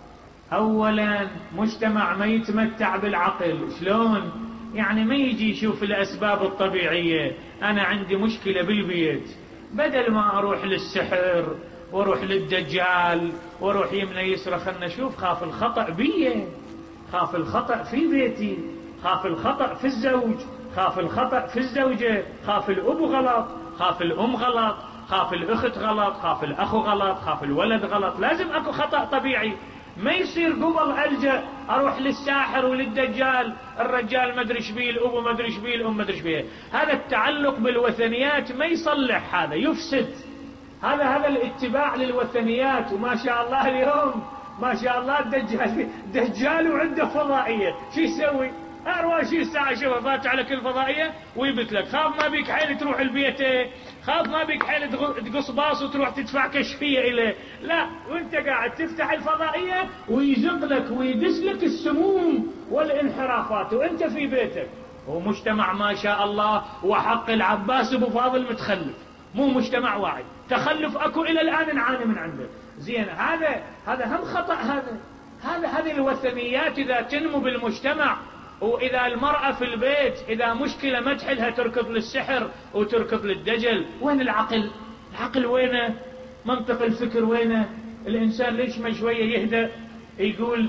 أولا مجتمع ما يتمتع بالعقل. شلون؟ يعني ما يجي يشوف الأسباب الطبيعية. أنا عندي مشكلة بالبيت، بدل ما أروح للسحر واروح للدجال واروح يمنى يسرى، خلنا نشوف، خاف الخطأ بي، خاف الخطأ في بيتي، خاف الخطأ في الزوج، خاف الخطأ في الزوجة، خاف الأب غلط، خاف الأم غلط، خاف الأخت غلط، خاف الأخ غلط، خاف الولد غلط. لازم أكو خطأ طبيعي. ما يصير قبل ألجأ أروح للساحر وللدجال، الرجال ما ادري ايش بيه، الأب ما ادري ايش بيه، الأم ما ادري ايش بيه. هذا التعلق بالوثنيات ما يصلح، هذا يفسد. هذا هذا الاتباع للوثنيات. وما شاء الله اليوم ما شاء الله الدجال دجال وعنده فضائية، شو يسوي؟ أربعة وعشرين ساعة شوف فاتح على كل فضائية ويبت لك. خاف ما بيك حيل تروح البيت، خاف ما بيك حيل تقص باص وتروح تدفع كشفية إليه، لا، وانت قاعد تفتح الفضائية ويزق لك ويدس لك السموم والانحرافات وانت في بيتك. ومجتمع ما شاء الله، وحق العباس ابو فاضل متخلف، مو مجتمع واعي، تخلف اكو الى الان نعاني من عنده. زين، هذا هذا هم خطأ. هذا هذا هذه الوثنيات اذا تنمو بالمجتمع، وإذا المرأة في البيت إذا مشكلة ما تحلها تركض للسحر وتركض للدجل، وين العقل؟ العقل وينه؟ منطق الفكر وينه؟ الإنسان ليش ما شوية يهدأ؟ يقول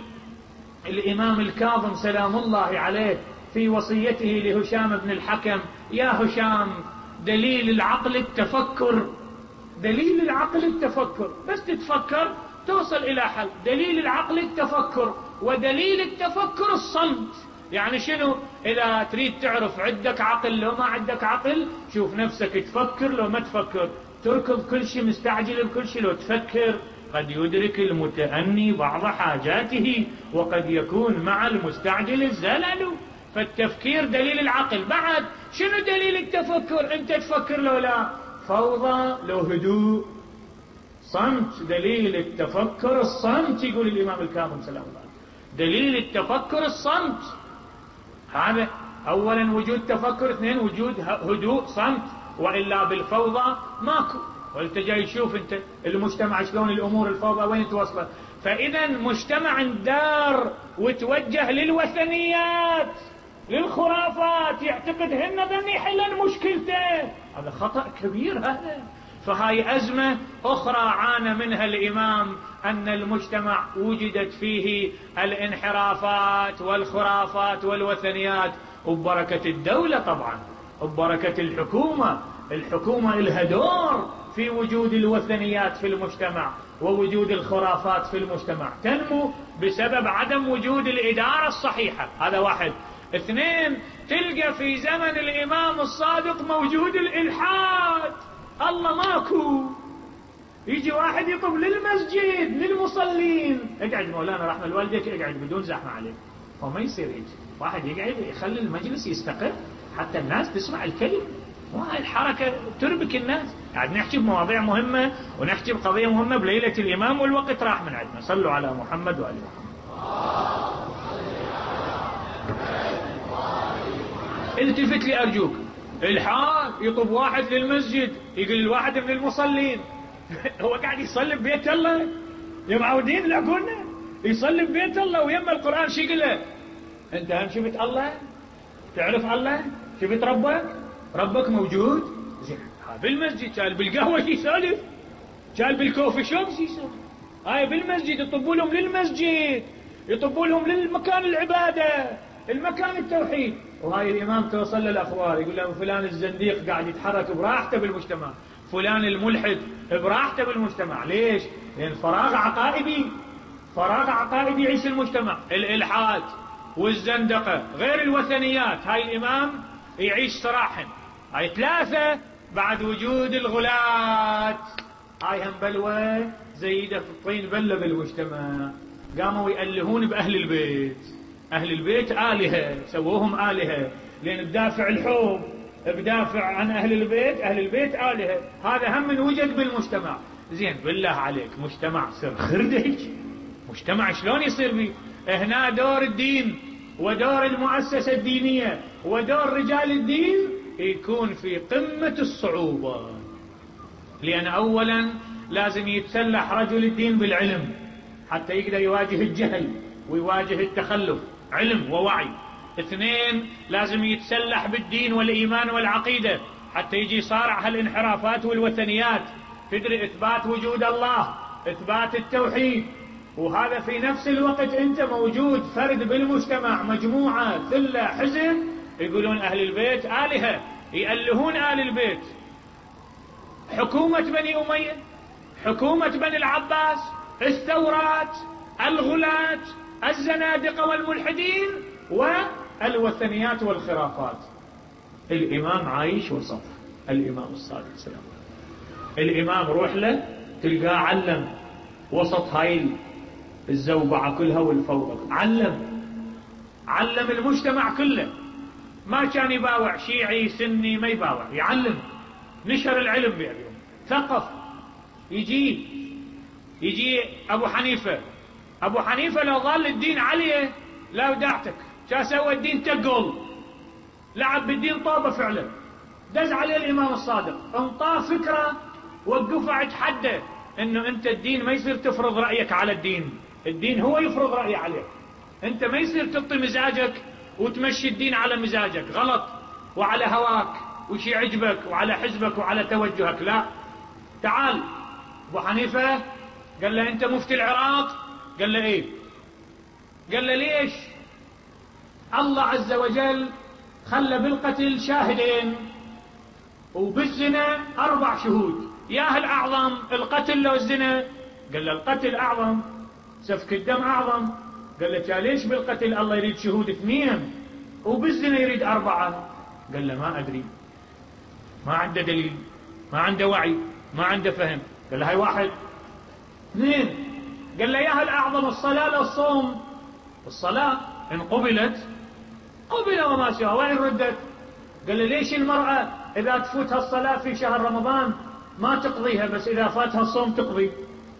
الإمام الكاظم سلام الله عليه في وصيته لهشام بن الحكم: يا هشام، دليل العقل التفكر، دليل العقل التفكر، بس تتفكر توصل إلى حل. دليل العقل التفكر، ودليل التفكر الصمت. يعني شنو؟ إذا تريد تعرف عندك عقل لو ما عندك عقل، شوف نفسك تفكر لو ما تفكر، تركض كل شيء مستعجل بكل شيء. لو تفكر قد يدرك المتأني بعض حاجاته، وقد يكون مع المستعجل الزلل. فالتفكير دليل العقل. بعد شنو دليل التفكر؟ انت تفكر لو لا فوضى لو هدوء صمت. دليل التفكر الصمت، يقول الإمام الكاظم سلام الله عليه. دليل التفكر الصمت. هذا أولا وجود تفكر، اثنين وجود هدوء صمت، وإلا بالفوضى ماكو. وانت جاي تشوف انت المجتمع شلون الأمور الفوضى وين توصل. فإذا مجتمع دار وتوجه للوثنيات للخرافات، يعتقد هن ذن يحلن مشكلته، هذا خطأ كبير. هذا فهاي أزمة أخرى عانى منها الإمام، أن المجتمع وجدت فيه الانحرافات والخرافات والوثنيات، وببركة الدولة طبعا، وببركة الحكومة. الحكومة إلها دور في وجود الوثنيات في المجتمع ووجود الخرافات في المجتمع، تنمو بسبب عدم وجود الإدارة الصحيحة. هذا واحد. اثنين، تلقى في زمن الإمام الصادق موجود الإلحاد. الله ماكو، يجي واحد يطب للمسجد للمصلين، اقعد مولانا رحمة والديك، اقعد بدون زحمة عليك، فما يصير هيك واحد يقعد يخلي المجلس يستقر حتى الناس تسمع الكلمة. وهاي الحركة تربك الناس. قاعد نحكي بمواضيع مهمة ونحكي بقضية مهمة بليلة الإمام والوقت راح من عندنا. صلوا على محمد وآل محمد. التفت لي أرجوك. الحال يطب واحد للمسجد يقول الواحد من المصلين هو قاعد يصلي ببيت الله يا معودين. لا قلنا يصلي ببيت الله ويما القرآن شو يقول له؟ انت هم شفت الله؟ تعرف الله؟ شفت ربك؟ ربك موجود؟ زين بالمسجد شال بالقهوة شي يسولف، شال بالكوفي شوب شي يسولف. هاي بالمسجد يطبوا لهم للمسجد، يطبوا لهم للمكان العبادة، المكان التوحيد. وهاي الإمام توصل للأخبار يقول لهم فلان الزنديق قاعد يتحرك براحته بالمجتمع، فلان الملحد براحته بالمجتمع. ليش؟ لأن فراغ عقائدي، فراغ عقائدي يعيش المجتمع. الإلحاد والزندقة غير الوثنيات هاي الإمام يعيش صراحا. هاي ثلاثة بعد وجود الغلات. هاي هم بلوى زيدة في الطين بلة بالمجتمع. قاموا يألهون بأهل البيت. أهل البيت آلهة، سووهم آلهة لأن بدافع الحب، بدافع عن أهل البيت. أهل البيت آلهة. هذا هم من وجد بالمجتمع. زين بالله عليك مجتمع سر خردج، مجتمع شلون يصير بيه؟ هنا دور الدين ودور المؤسسة الدينية ودور رجال الدين يكون في قمة الصعوبة. لأن أولا لازم يتسلح رجل الدين بالعلم حتى يقدر يواجه الجهل ويواجه التخلف، علم ووعي. اثنين لازم يتسلح بالدين والإيمان والعقيدة حتى يجي صارع هالانحرافات والوثنيات. تدري إثبات وجود الله، إثبات التوحيد. وهذا في نفس الوقت أنت موجود فرد بالمجتمع، مجموعة ثلة حزب يقولون أهل البيت آلهة، يألهون آل البيت. حكومة بني أمية، حكومة بني العباس، الثورات، الغلاة، الزنادقة والملحدين والوثنيات والخرافات. الإمام عايش وسط. الإمام الصادق سلام الإمام روح له تلقاه علم وسط هاي الزوبعة كلها والفوضى. علم علم المجتمع كله. ما كان يباوع شيعي سني، ما يباوع، يعلم. نشر العلم بيهم، ثقف. يجي يجي أبو حنيفة. أبو حنيفة لو ظل الدين عليه لا ودعتك شا سوى الدين تقل، لعب بالدين طوبة فعلا. دز عليه الإمام الصادق، انطاه فكرة وقف اتحدى انه انت الدين ما يصير تفرض رأيك على الدين، الدين هو يفرض رأيه عليك. انت ما يصير تعطي مزاجك وتمشي الدين على مزاجك، غلط، وعلى هواك وشي عجبك وعلى حزبك وعلى توجهك. لا، تعال. ابو حنيفة قال له انت مفتي العراق؟ قال له ايه. قال له ليش؟ الله عز وجل خلى بالقتل شاهدين وبالزنا اربع شهود، ياه الاعظم القتل لو الزنا؟ قال له القتل اعظم، سفك الدم اعظم. قال له ليش بالقتل الله يريد شهود اثنين وبالزنا يريد اربعة؟ قال له ما ادري، ما عنده دليل، ما عنده وعي، ما عنده فهم. قال له هاي واحد. اثنين، قال له ياه الاعظم الصلاة لا الصوم. الصلاة ان قبلت قبل وما سواها، وإن ردت؟ قال له ليش المرأة إذا تفوتها الصلاة في شهر رمضان ما تقضيها، بس إذا فاتها الصوم تقضي؟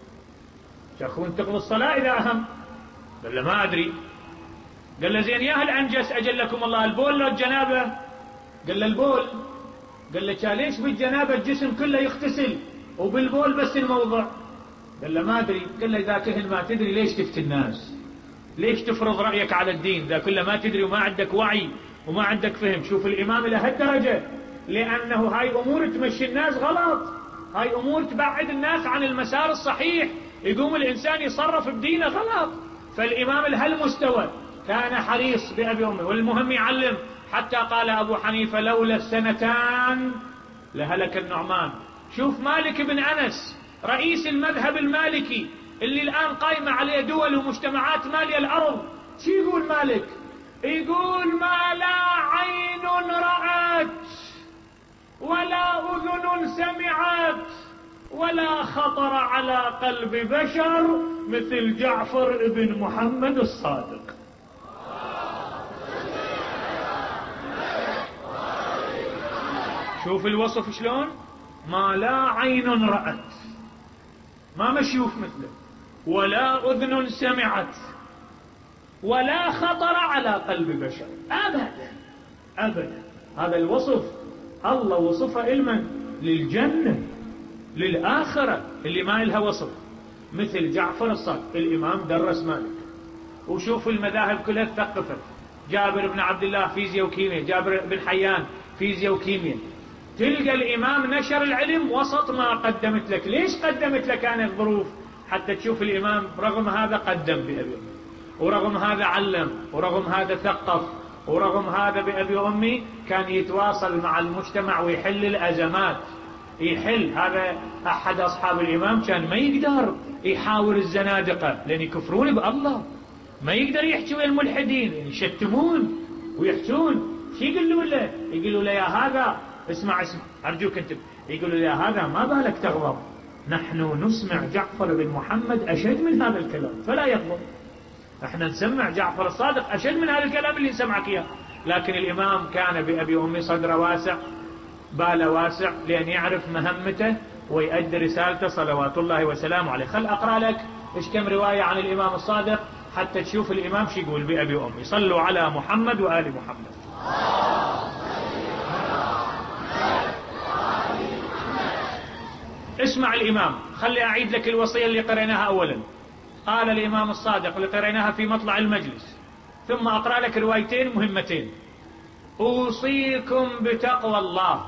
شاخون تقضي الصلاة إذا أهم. قال له ما أدري. قال له زين يا الأنجس أجلكم الله، البول لو الجنابة؟ قال له البول. قال له ليش بالجنابة الجسم كله يغتسل وبالبول بس الموضع؟ قال له ما أدري. قال له إذا كهن ما تدري ليش تفتي الناس؟ ليش تفرض رأيك على الدين إذا كله ما تدري وما عندك وعي وما عندك فهم؟ شوف الإمام إلى هالدرجة، لأنه هاي أمور تمشي الناس غلط، هاي أمور تبعد الناس عن المسار الصحيح، يقوم الإنسان يصرف بدينه غلط. فالإمام لهالمستوى كان حريص بأبي أمي، والمهم يعلم. حتى قال أبو حنيفة لولا السنتان لهلك النعمان. شوف مالك بن أنس رئيس المذهب المالكي اللي الآن قايمة عليه دول ومجتمعات مالية الأرض، شو يقول مالك؟ يقول ما لا عين رأت ولا أذن سمعت ولا خطر على قلب بشر مثل جعفر ابن محمد الصادق. شوف الوصف شلون، ما لا عين رأت، ما مشيوف مثله، ولا أذن سمعت، ولا خطر على قلب بشر أبدا أبدا. هذا الوصف الله وصفه إلمن للجنة للآخرة اللي ما إلها وصف. مثل جعفر الصادق الإمام درس مالك، وشوف المذاهب كلها تثقفت. جابر بن عبد الله فيزياء وكيمياء، جابر بن حيان فيزياء وكيمياء. تلقى الإمام نشر العلم وسط ما قدمت لك. ليش قدمت لك كانت ظروف؟ حتى تشوف الإمام رغم هذا قدم بأبي أمي، ورغم هذا علم، ورغم هذا ثقف، ورغم هذا بأبي أمي كان يتواصل مع المجتمع ويحل الأزمات. يحل. هذا أحد أصحاب الإمام كان ما يقدر يحاور الزنادقة لأن يكفرون بالله، ما يقدر يحكي ويا الملحدين يعني يشتمون ويحجون. شو يقولوا له؟ يقولوا له يا هذا اسمع اسمع أرجوك انت، يقولوا له يا هذا ما بالك تغضب، نحن نسمع جعفر بن محمد أشد من هذا الكلام فلا يغضب. احنا نسمع جعفر الصادق أشد من هذا الكلام اللي نسمعك إياه. لكن الإمام كان بأبي أمي صدره واسع، باله واسع، لأن يعرف مهمته ويؤدي رسالته صلوات الله وسلامه عليه. خل أقرأ لك إيش كم رواية عن الإمام الصادق حتى تشوف الإمام شو يقول بأبي أمي. صلوا على محمد وآل محمد. اسمع الإمام، خلي أعيد لك الوصية اللي قرأناها أولا. قال الإمام الصادق اللي قرأناها في مطلع المجلس، ثم أقرأ لك روايتين مهمتين. أوصيكم بتقوى الله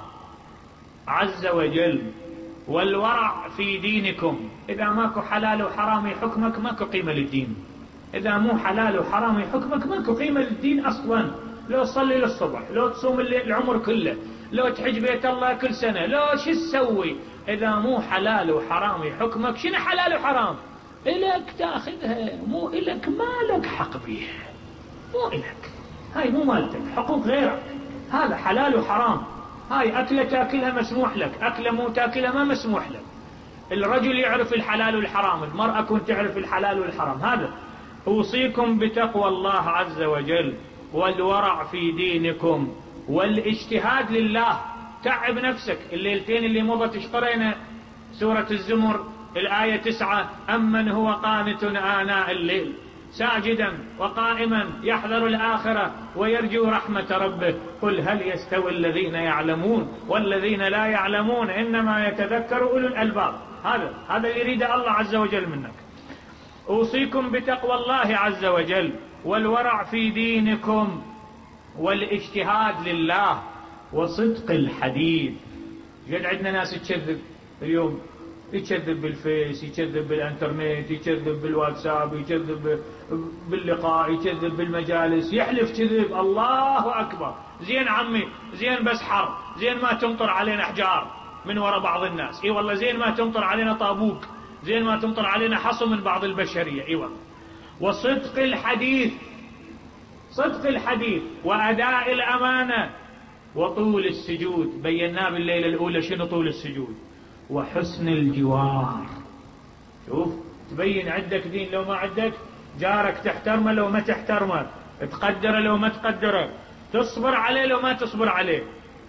عز وجل والورع في دينكم. إذا ماكو حلال وحرام يحكمك ماكو قيمة للدين. إذا مو حلال وحرام يحكمك ماكو قيمة للدين أصلا. لو تصلي للصبح، لو تصوم العمر كله، لو تحج بيت الله كل سنة، لو شو تسوي، إذا مو حلال وحرام يحكمك شنو حلال وحرام؟ إلك تأخذها، مو إلك، ما لك حق بيها، مو إلك، هاي مو مالتك، حقوق غيرك. هذا حلال وحرام. هاي أكلة تأكلها مسموح لك، أكلة مو تأكلها ما مسموح لك. الرجل يعرف الحلال والحرام، المرأة كنت تعرف الحلال والحرام. هذا أوصيكم بتقوى الله عز وجل والورع في دينكم والاجتهاد لله. تعب نفسك. الليلتين اللي مضت اشقرينا سورة الزمر الآية تسعة: أمن هو قانت آناء الليل ساجدا وقائما يحذر الآخرة ويرجو رحمة ربه قل هل يستوي الذين يعلمون والذين لا يعلمون إنما يتذكر أولو الألباب. هذا هذا يريد الله عز وجل منك. أوصيكم بتقوى الله عز وجل والورع في دينكم والاجتهاد لله وصدق الحديث. جد عندنا ناس تكذب اليوم، يكذب بالفيس، يكذب بالانترنت، يكذب بالواتساب، يكذب باللقاء، يكذب بالمجالس، يحلف كذب. الله أكبر. زين عمي، زين بس حر، زين ما تمطر علينا حجار من وراء بعض الناس. اي والله زين ما تمطر علينا طابوق، زين ما تمطر علينا حصى من بعض البشرية. اي والله. وصدق الحديث، صدق الحديث وأداء الأمانة وطول السجود. بيناه بالليلة الأولى شنو طول السجود. وحسن الجوار. شوف تبين عندك دين لو ما عندك، جارك تحترمه لو ما تحترمه، تقدره لو ما تقدره، تصبر عليه لو ما تصبر عليه.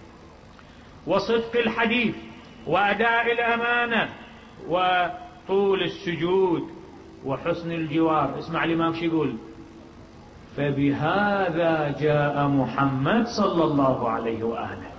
وصدق الحديث وأداء الأمانة وطول السجود وحسن الجوار. اسمع الإمام شو يقول: فبهذا جاء محمد صلى الله عليه وآله.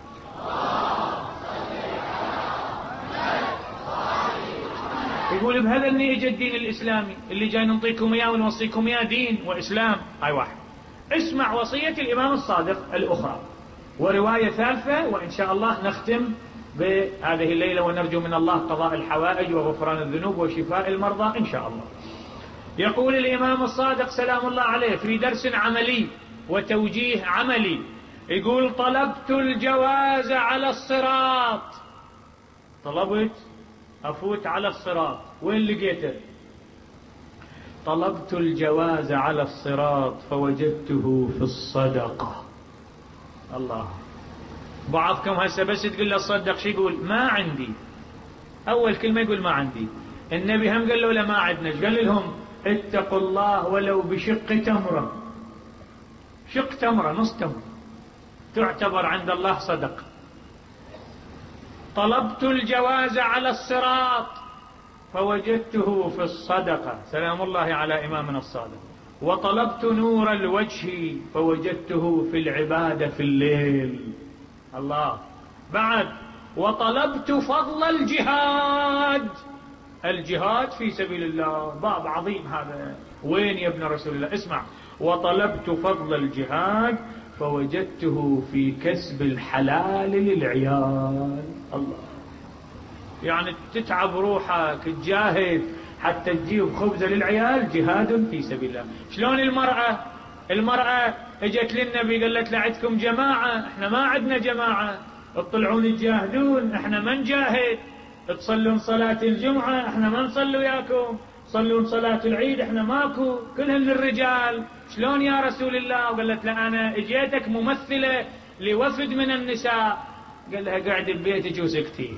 يقول بهذا اللي اجى الدين الإسلامي اللي جاي نعطيكم إياه ونوصيكم إياه دين وإسلام. هاي واحد. اسمع وصية الإمام الصادق الأخرى ورواية ثالثة، وإن شاء الله نختم بهذه الليلة ونرجو من الله قضاء الحوائج وغفران الذنوب وشفاء المرضى إن شاء الله. يقول الإمام الصادق سلام الله عليه في درس عملي وتوجيه عملي، يقول: طلبت الجواز على الصراط. طلبت أفوت على الصراط، وين لقيته؟ طلبت الجواز على الصراط فوجدته في الصدقة. الله. بعضكم هسه بس تقول له صدق شو يقول؟ ما عندي. أول كلمة يقول ما عندي. النبي هم قال له لا ما عندنا، قال لهم اتقوا الله ولو بشق تمرة. شق تمرة، نص تمرة، تعتبر عند الله صدق. طلبت الجواز على الصراط فوجدته في الصدقة، سلام الله على إمامنا الصادق. وطلبت نور الوجه فوجدته في العبادة في الليل. الله. بعد وطلبت فضل الجهاد، الجهاد في سبيل الله باب عظيم هذا. وين يا ابن رسول الله؟ اسمع. وطلبت فضل الجهاد فوجدته في كسب الحلال للعيال. الله. يعني تتعب روحك تجاهد حتى تجيب خبزة للعيال، جهاد في سبيل الله. شلون المرأة؟ المرأة اجت للنبي قالت له عندكم جماعة، احنا ما عندنا جماعة، تطلعون تجاهدون، احنا ما نجاهد، تصلون صلاة الجمعة، احنا ما نصلي وياكم، تصلون صلاة العيد، احنا ماكو، كلهن للرجال، شلون يا رسول الله؟ وقالت له انا اجيتك ممثلة لوفد من النساء. قال لها قاعد ببيتك وسكتي.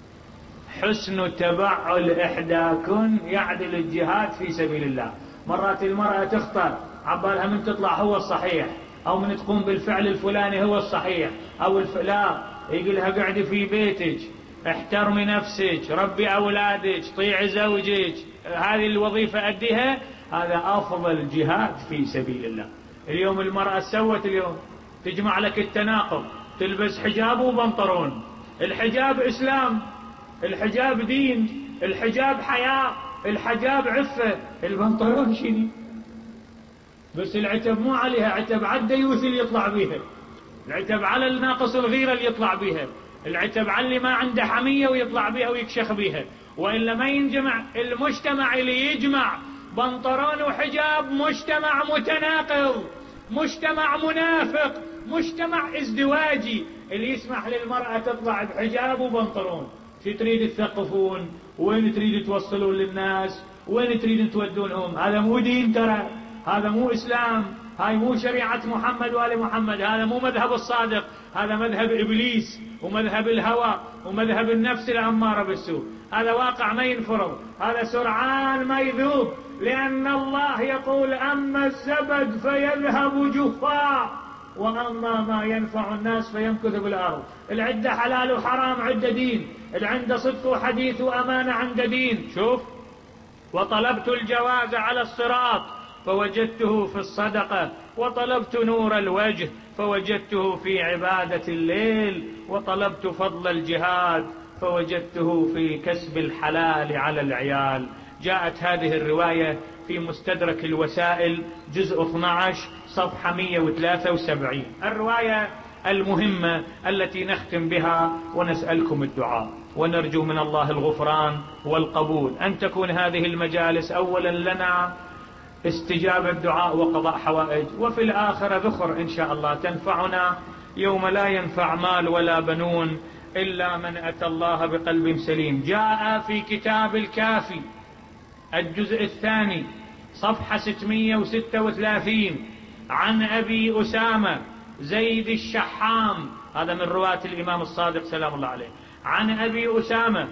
حسن تبعل إحداكن يعدل الجهاد في سبيل الله. مرات المرأة تخطر عبالها من تطلع هو الصحيح، أو من تقوم بالفعل الفلاني هو الصحيح، أو الف... لا، يقولها قاعد في بيتك، احترمي نفسك، ربي أولادك، طيعي زوجك، هذه الوظيفة أديها، هذا أفضل جهاد في سبيل الله. اليوم المرأة سوت اليوم تجمع لك التناقض، تلبس حجاب وبنطرون. الحجاب إسلام، الحجاب دين، الحجاب حياة، الحجاب عفة، البنطلون شنو؟ بس العتب مو عليها، عتب على الديوث اللي يطلع بيها، العتب على الناقص الغيرة اللي يطلع بيها، العتب على اللي ما عنده حمية ويطلع بيها ويكشخ بيها. وإلا ما ينجمع المجتمع اللي يجمع بنطلون وحجاب، مجتمع متناقض، مجتمع منافق، مجتمع ازدواجي. اللي يسمح للمرأة تطلع بحجاب وبنطلون، شو تريد تثقفون؟ وين تريد توصلون للناس؟ وين تريد تودونهم؟ هذا مو دين ترى، هذا مو إسلام، هاي مو شريعة محمد وآل محمد، هذا مو مذهب الصادق، هذا مذهب إبليس ومذهب الهوى ومذهب النفس الأمارة بالسوء. هذا واقع ما ينفرض، هذا سرعان ما يذوب، لأن الله يقول أما الزبد فيذهب جفاء وأما ما ينفع الناس فيمكث بالأرض. العدة حلال وحرام عدة دين، العنده صدق وحديث وأمانة عند دين. شوف. وطلبت الجواز على الصراط فوجدته في الصدقة، وطلبت نور الوجه فوجدته في عبادة الليل، وطلبت فضل الجهاد فوجدته في كسب الحلال على العيال. جاءت هذه الرواية في مستدرك الوسائل جزء اثني عشر صفحة مئة وثلاثة وسبعين. الرواية المهمة التي نختم بها ونسألكم الدعاء ونرجو من الله الغفران والقبول، أن تكون هذه المجالس أولا لنا استجابة دعاء وقضاء حوائج، وفي الآخرة ذخر إن شاء الله تنفعنا يوم لا ينفع مال ولا بنون إلا من أتى الله بقلب سليم. جاء في كتاب الكافي الجزء الثاني صفحة ستمئة وستة وثلاثين عن أبي أسامة زيد الشحام، هذا من رواة الإمام الصادق سلام الله عليه، عن أبي أسامة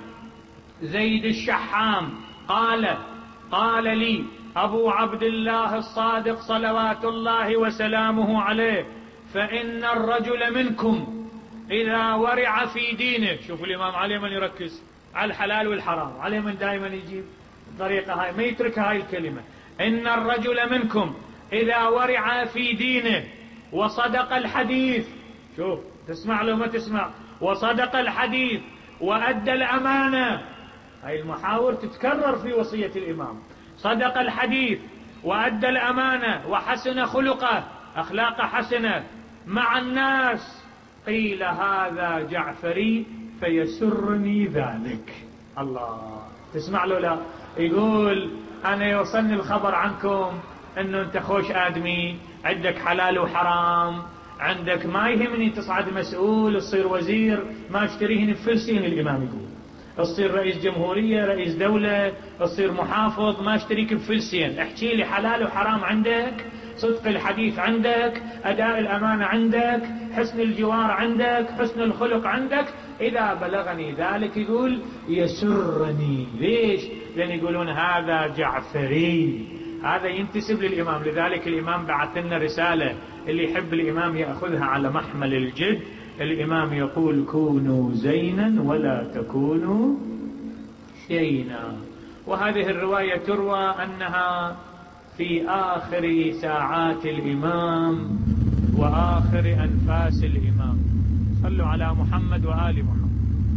زيد الشحام قال قال لي أبو عبد الله الصادق صلوات الله وسلامه عليه: فإن الرجل منكم إذا ورع في دينه. شوفوا الإمام عليه من يركز على الحلال والحرام، عليه من دائما يجيب الطريقة هاي، ما يترك هاي الكلمة. إن الرجل منكم إذا ورع في دينه وصدق الحديث، شوف تسمع لو ما تسمع، وصدق الحديث وأدى الأمانة، هاي المحاور تتكرر في وصية الإمام، صدق الحديث وأدى الأمانة وحسن خلقه، أخلاق حسنة مع الناس، قيل هذا جعفري فيسرني ذلك. الله، تسمع له لا؟ يقول أنا يوصلني الخبر عنكم أنه أنت خوش آدمي، عندك حلال وحرام، عندك ما يهمني تصعد مسؤول تصير وزير، ما اشتريهن بفلسين. الإمام يقول تصير رئيس جمهورية، رئيس دولة، تصير محافظ، ما اشتريك بفلسين. احكي لي حلال وحرام عندك، صدق الحديث عندك، أداء الأمانة عندك، حسن الجوار عندك، حسن الخلق عندك. إذا بلغني ذلك يقول يسرني. ليش؟ لأن يقولون هذا جعفري، هذا ينتسب للإمام. لذلك الإمام بعث لنا رسالة، اللي يحب الإمام يأخذها على محمل الجد، الإمام يقول كونوا زينا ولا تكونوا شينا. وهذه الرواية تروى أنها في آخر ساعات الإمام وآخر أنفاس الإمام. صلوا على محمد وآل محمد.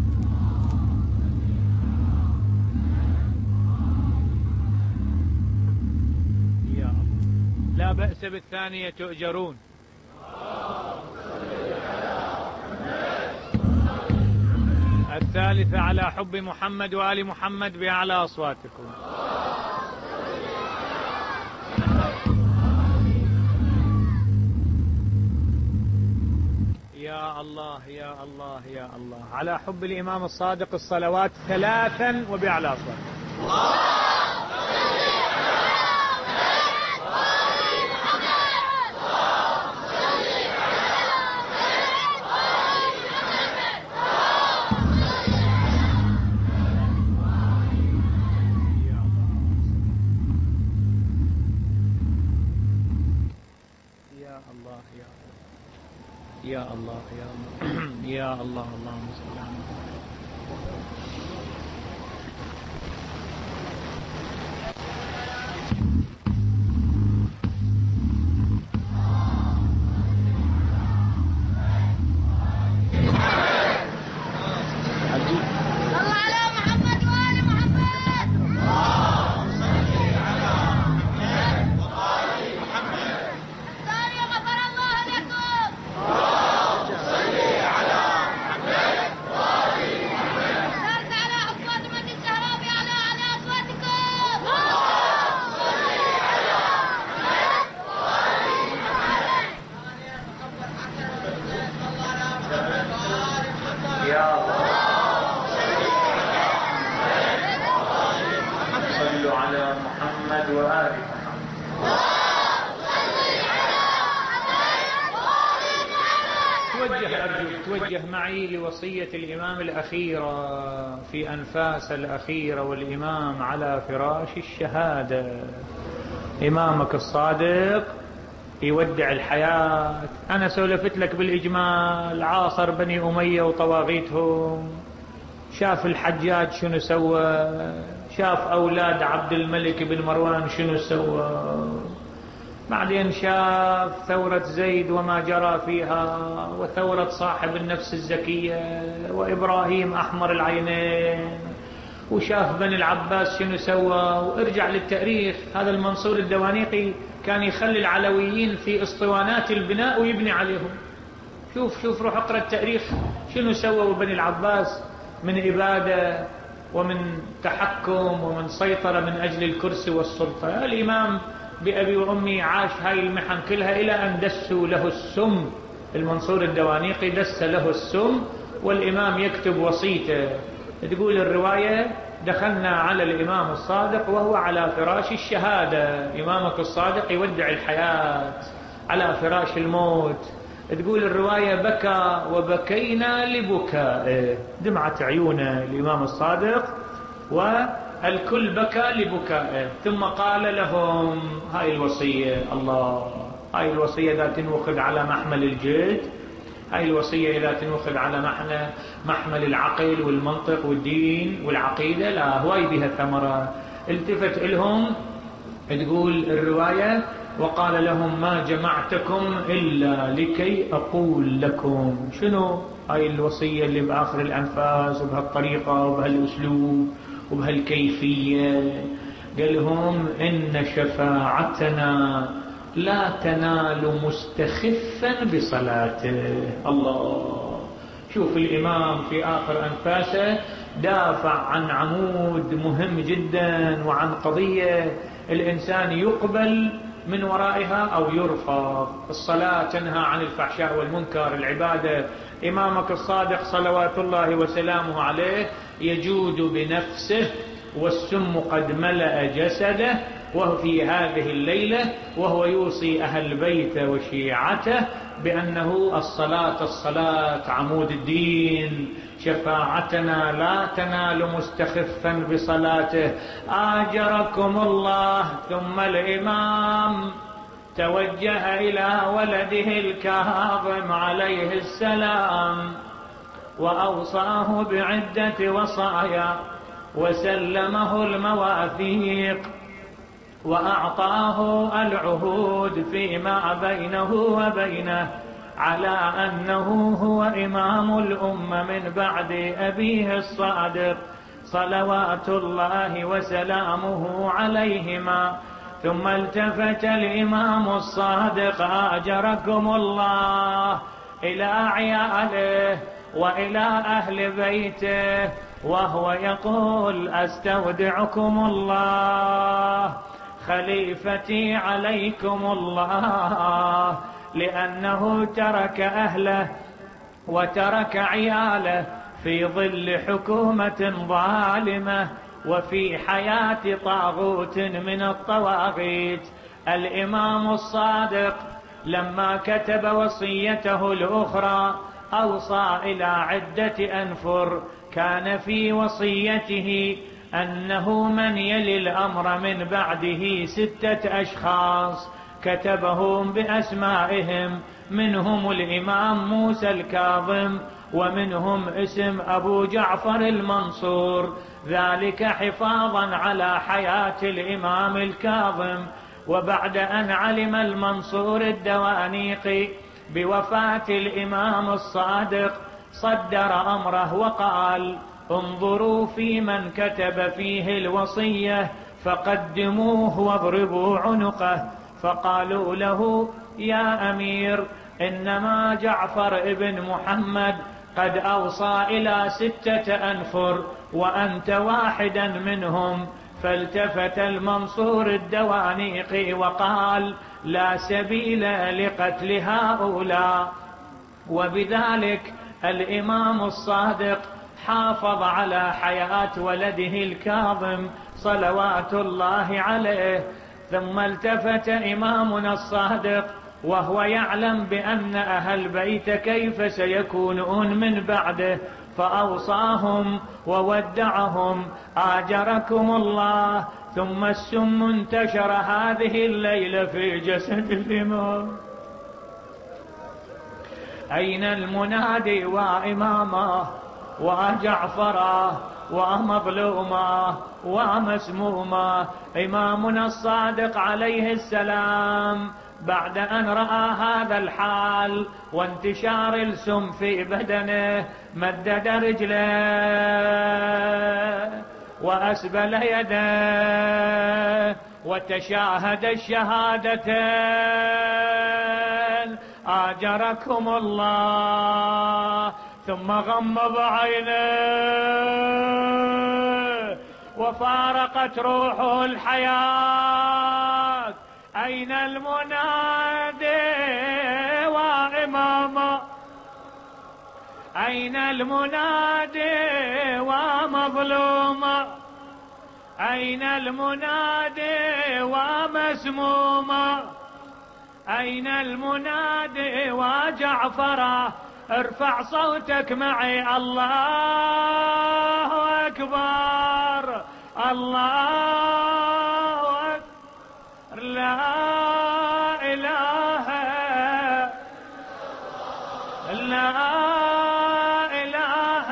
يا الله. لا بأس بالثانية تؤجرون. الثالثة على حب محمد وآل محمد بأعلى أصواتكم. يا الله يا الله يا الله. على حب الإمام الصادق الصلوات ثلاثا وبأعلى أصواتكم. يا الله يا الله يا الله. اللهم صل على محمد. توجه معي لوصية الإمام الأخيرة في أنفاس الأخيرة والإمام على فراش الشهادة. إمامك الصادق يودع الحياة. أنا سولفت لك بالإجمال. عاصر بني أمية وطواغيتهم، شاف الحجاج شنو سوى، شاف أولاد عبد الملك بن مروان شنو سوى، بعدين شاف ثورة زيد وما جرى فيها، وثورة صاحب النفس الزكية، وإبراهيم أحمر العينين، وشاف بني العباس شنو سوى. وارجع للتاريخ. هذا المنصور الدوانيقي كان يخلي العلويين في اسطوانات البناء ويبني عليهم. شوف شوف روح اقرأ التاريخ شنو سووا بني العباس من إبادة ومن تحكم ومن سيطرة من أجل الكرسي والسلطة. الإمام بأبي وأمي عاش هاي المحن كلها إلى أن دسوا له السم. المنصور الدوانيقي دس له السم، والإمام يكتب وصيته. تقول الرواية دخلنا على الإمام الصادق وهو على فراش الشهادة. إمامك الصادق يودع الحياة على فراش الموت. تقول الرواية بكى وبكينا لبكائه، دمعت عيونه الإمام الصادق والكل بكى لبكائه. ثم قال لهم هاي الوصية، الله، هاي الوصية إذا تنوخذ على محمل الجد، هاي الوصية إذا تنوخذ على محمل, محمل العقل والمنطق والدين والعقيدة، لا، هواي بها ثمرة. التفت لهم تقول الرواية وقال لهم ما جمعتكم إلا لكي أقول لكم. شنو هاي الوصية اللي بآخر الأنفاس وبهالطريقة وبهالأسلوب وبهالكيفية؟ قال لهم إن شفاعتنا لا تنال مستخفا بصلاته. الله، شوف الإمام في آخر أنفاسه دافع عن عمود مهم جدا وعن قضية الإنسان يقبل من ورائها أو يرفض. الصلاة تنهى عن الفحشاء والمنكر، العبادة. إمامك الصادق صلوات الله وسلامه عليه يجود بنفسه والسم قد ملأ جسده وهو في هذه الليلة، وهو يوصي أهل بيته وشيعته بأنه الصلاة الصلاة عمود الدين. شفاعتنا لا تنال مستخفا بصلاته. آجركم الله. ثم الإمام توجه إلى ولده الكاظم عليه السلام وأوصاه بعدة وصايا وسلمه المواثيق وأعطاه العهود فيما بينه وبينه على أنه هو إمام الأمة من بعد أبيه الصادق صلوات الله وسلامه عليهما. ثم التفت الإمام الصادق آجركم الله إلى عياله وإلى أهل بيته وهو يقول أستودعكم الله خليفتي عليكم الله، لأنه ترك أهله وترك عياله في ظل حكومة ظالمة وفي حياة طاغوت من الطواغيت. الإمام الصادق لما كتب وصيته الأخرى أوصى إلى عدة أنفر، كان في وصيته أنه من يلي الأمر من بعده ستة أشخاص كتبهم بأسمائهم، منهم الإمام موسى الكاظم ومنهم اسم أبو جعفر المنصور، ذلك حفاظا على حياة الإمام الكاظم. وبعد أن علم المنصور الدوانيقي بوفاة الإمام الصادق صدر أمره وقال انظروا في من كتب فيه الوصية فقدموه واضربوا عنقه. فقالوا له يا أمير إنما جعفر ابن محمد قد أوصى إلى ستة أنفر وأنت واحدا منهم. فالتفت المنصور الدوانيقي وقال لا سبيل لقتل هؤلاء. وبذلك الإمام الصادق حافظ على حياة ولده الكاظم صلوات الله عليه. ثم التفت إمامنا الصادق وهو يعلم بأن أهل بيت كيف سيكونون من بعده، فأوصاهم وودعهم آجركم الله. ثم السم انتشر هذه الليلة في جسد الإمام. أين المنادي وإمامه وجعفره ومظلومه ومسمومه؟ إمامنا الصادق عليه السلام بعد أن رأى هذا الحال وانتشار السم في بدنه مدد رجله وأسبل يده وتشاهد الشهادتين آجركم الله. ثم غمض عينه وفارقت روحه الحياة. أين المنادي وإمامه؟ أين المنادي ومظلومه؟ أين المنادي ومسمومه؟ أين المنادي وجعفره؟ ارفع صوتك معي الله أكبر الله أكبر لا إله لا إله.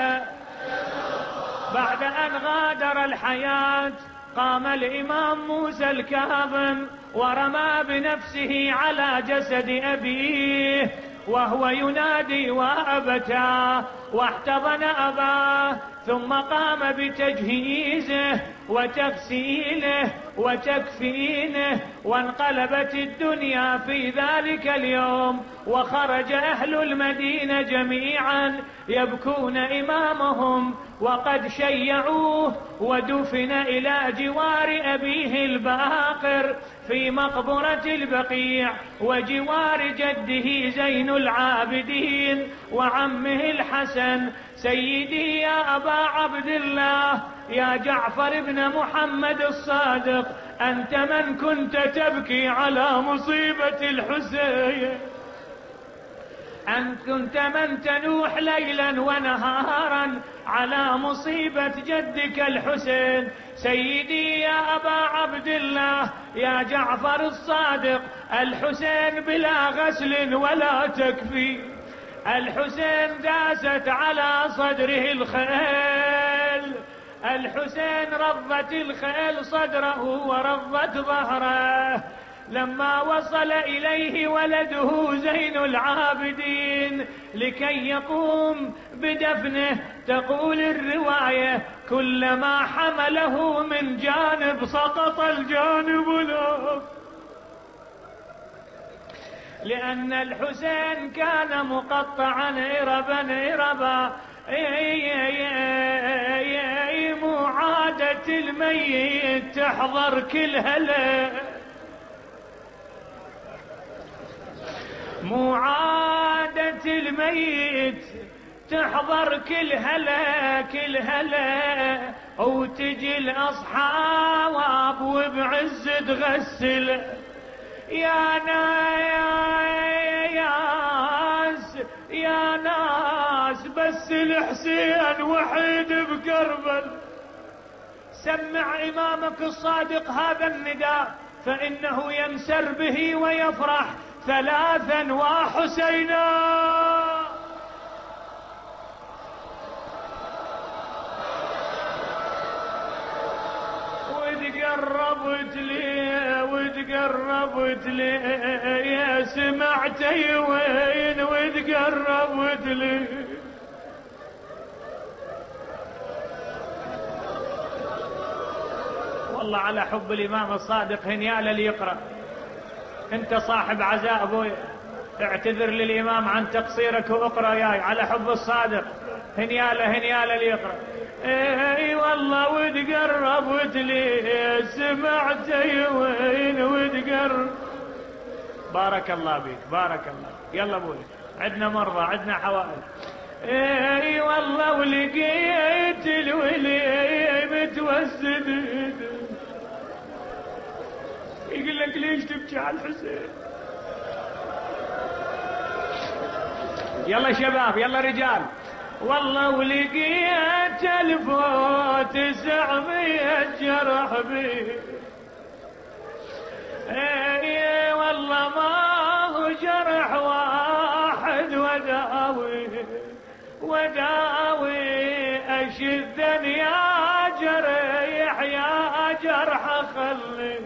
بعد أن غادر الحياة قام الإمام موسى الكاظم ورمى بنفسه على جسد أبيه وهو ينادي وأبتاه واحتضن أباه. ثم قام بتجهيزه وتغسيله وتكفينه. وانقلبت الدنيا في ذلك اليوم وخرج أهل المدينة جميعا يبكون إمامهم وقد شيعوه ودفن إلى جوار أبيه الباقر في مقبرة البقيع وجوار جده زين العابدين وعمه الحسن. سيدي يا أبا عبد الله يا جعفر بن محمد الصادق، أنت من كنت تبكي على مصيبة الحسين؟ أن كنت من تنوح ليلا ونهارا على مصيبة جدك الحسين. سيدي يا أبا عبد الله يا جعفر الصادق، الحسين بلا غسل ولا تكفي، الحسين داست على صدره الخيل، الحسين رضت الخيل صدره ورضت ظهره. لما وصل إليه ولده زين العابدين لكي يقوم بدفنه، تقول الرواية كلما حمله من جانب سقط الجانب له، لأن الحسين كان مقطعا إربا إربا. مو عادة الميت تحضر كل هلا، مو عادة الميت تحضر كل هلا كل هلا، وتجي الأصحاب وبعز تغسل. يا ناس يا ناس بس الحسين وحيد بكربل، سمع إمامك الصادق هذا النداء فإنه ينسر به ويفرح. ثلاثا وحسينا، وتقربت لي وتقربت لي يا سمعتي وين، وتقربت لي. والله على حب الإمام الصادق هنيال اللي يقرأ. انت صاحب عزاء ابوي، اعتذر للإمام عن تقصيرك واقرأ ياي على حب الصادق. هنياله هنياله اللي يقرأ. اي والله وتقربت لي سمعتي وين، وتقرب. بارك الله بيك بارك الله. يلا ابوي عندنا مرضى عندنا حوائج. اي والله ولقيت الولي متوسد. يقول لك ليش تبكي على الحسين؟ يلا شباب يلا رجال. والله ولقيت الفوت تسعمية جرح بي. اي والله ما هو جرح واحد وداوي وداوي اشدا يا جريح يا جرح خلي.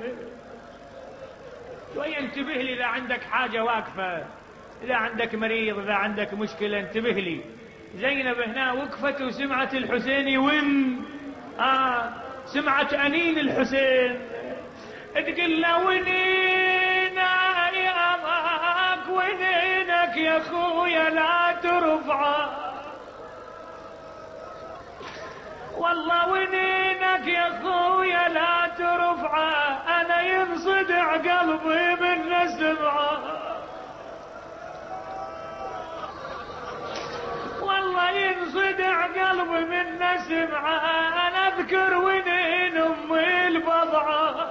شوي انتبه لي اذا عندك حاجة واقفة، اذا عندك مريض، اذا عندك مشكلة انتبه لي. زينب هنا وقفت وسمعت الحسين يون، آه سمعت أنين الحسين، تقول له ونينا يا أباك ونينك يا خويا لا ترفعه، والله ونينك يا خويا لا ترفعه، أنا ينصدع قلبي من سمعه، والله ينصدع قلبي من سمعه، أنا أذكر ونين أمي البضعة.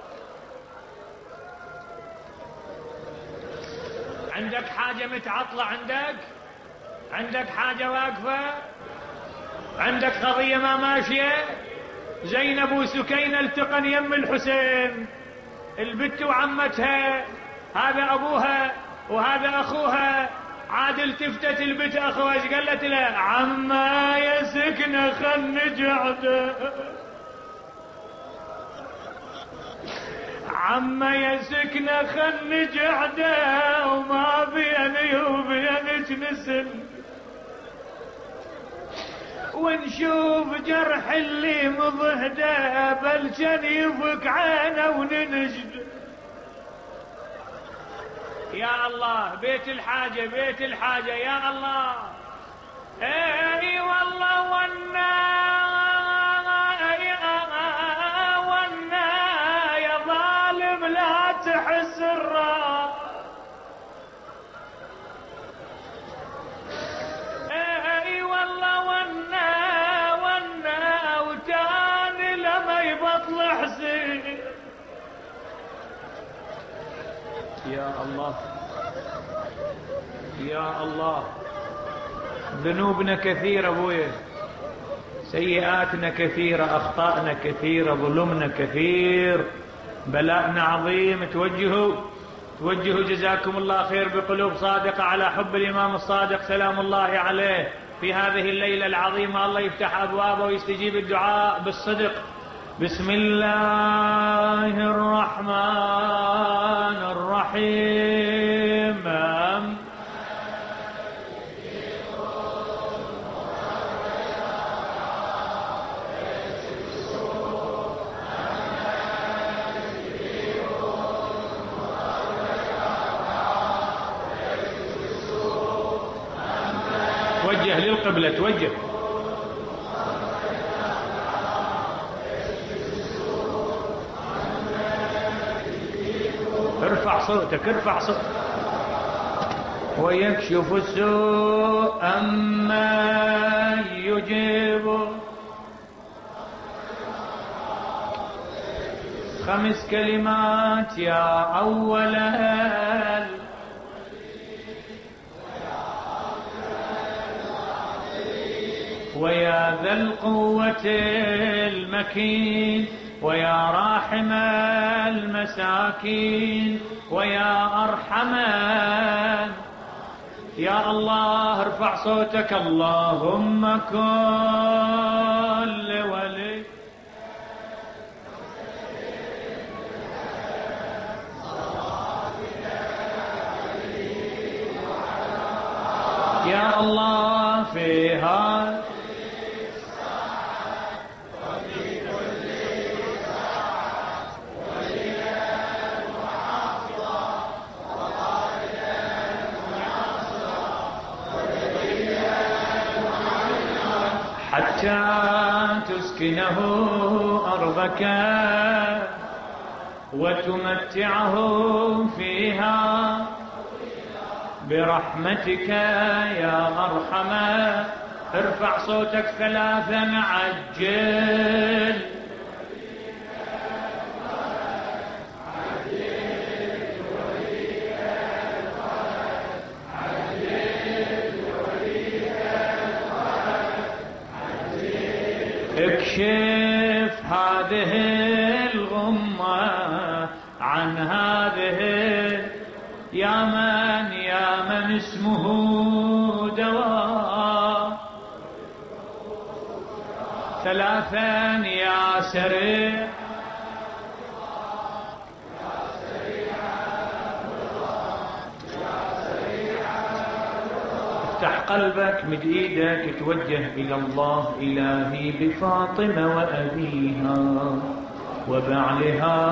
عندك حاجة متعطلة؟ عندك عندك حاجة واقفة؟ عندك قضية ما ماشية؟ زينب وسكينة التقن يم الحسين، البت وعمتها، هذا أبوها وهذا أخوها. عاد التفتت البت أخوها ايش قالت له؟ عما يا سكنة خل نجعده، عما يا سكنة خل نجعده، وما بيني وبينك نسل، ونشوف جرح اللي مضهده بلشن يفك عينه وننجد. يا الله بيت الحاجة بيت الحاجة يا الله. اي والله ونا ونا يا ظالم لا تحس الراح، اي والله ونا ونا وتاني لما يبطل حسين. يا الله يا الله. ذنوبنا كثيرة أبويا، سيئاتنا كثيرة، أخطأنا كثيرة، ظلمنا كثير، بلاءنا عظيم. توجهوا توجهوا جزاكم الله خير بقلوب صادقة على حب الإمام الصادق سلام الله عليه في هذه الليلة العظيمة. الله يفتح أبوابه ويستجيب الدعاء بالصدق. بسم الله الرحمن الرحيم. توجه للقبلة، توجه. ارفع صوتك، ارفع صوتك. ويكشف السوء أما يجيب. خمس كلمات يا أولا ويا ذا القوة المكين ويا راحم المساكين ويا أرحم. يا الله ارفع صوتك. اللهم كن لولي يا الله في هذا حتى تسكنه أرضك وتمتعه فيها برحمتك يا أرحم. ارفع صوتك ثلاثا. عجل اكشف هذه الغمة عن هذه. يا من يا من اسمه دواء. ثلاثا يا سريع افتح قلبك، مد ايدك، توجه الى الله. الهي بفاطمة وابيها وبعلها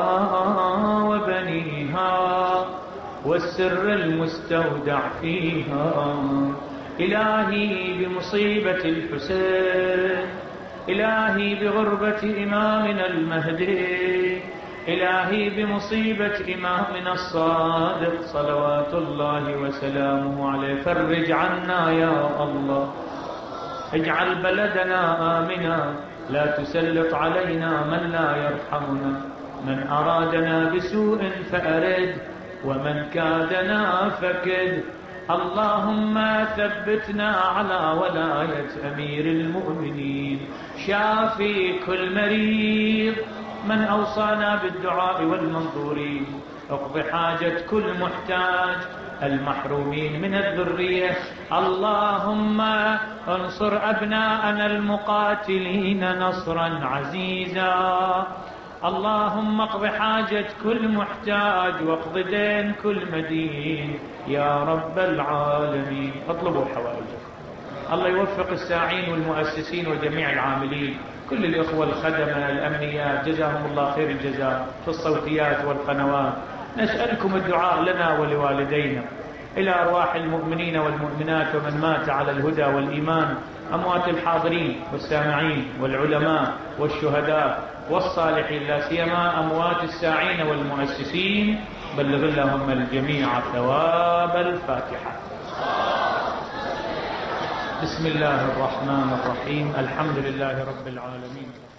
وبنيها والسر المستودع فيها. الهي بمصيبة الحسين، الهي بغربة امامنا المهدي، الهي بمصيبة امامنا الصادق صلوات الله وسلامه عليه. فرج عنا يا الله، اجعل بلدنا آمنا، لا تسلط علينا من لا يرحمنا. من أرادنا بسوء فأرد، ومن كادنا فكد. اللهم ثبتنا على ولاية أمير المؤمنين. شافي كل مريض، من أوصانا بالدعاء والمنظورين. اقض حاجة كل محتاج، المحرومين من الذرية. اللهم انصر أبناءنا المقاتلين نصرا عزيزا. اللهم اقض حاجة كل محتاج واقض دين كل مدين يا رب العالمين. اطلبوا حوائجكم. الله يوفق الساعين والمؤسسين وجميع العاملين، كل الإخوة الخدمة الأمنيات جزاهم الله خير الجزاء في الصوتيات والقنوات. نسألكم الدعاء لنا ولوالدينا، إلى أرواح المؤمنين والمؤمنات ومن مات على الهدى والإيمان، أموات الحاضرين والسامعين والعلماء والشهداء والصالحين، لا سيما أموات الساعين والمؤسسين. بلغ اللهم الجميع ثواب الفاتحة. بسم الله الرحمن الرحيم. الحمد لله رب العالمين.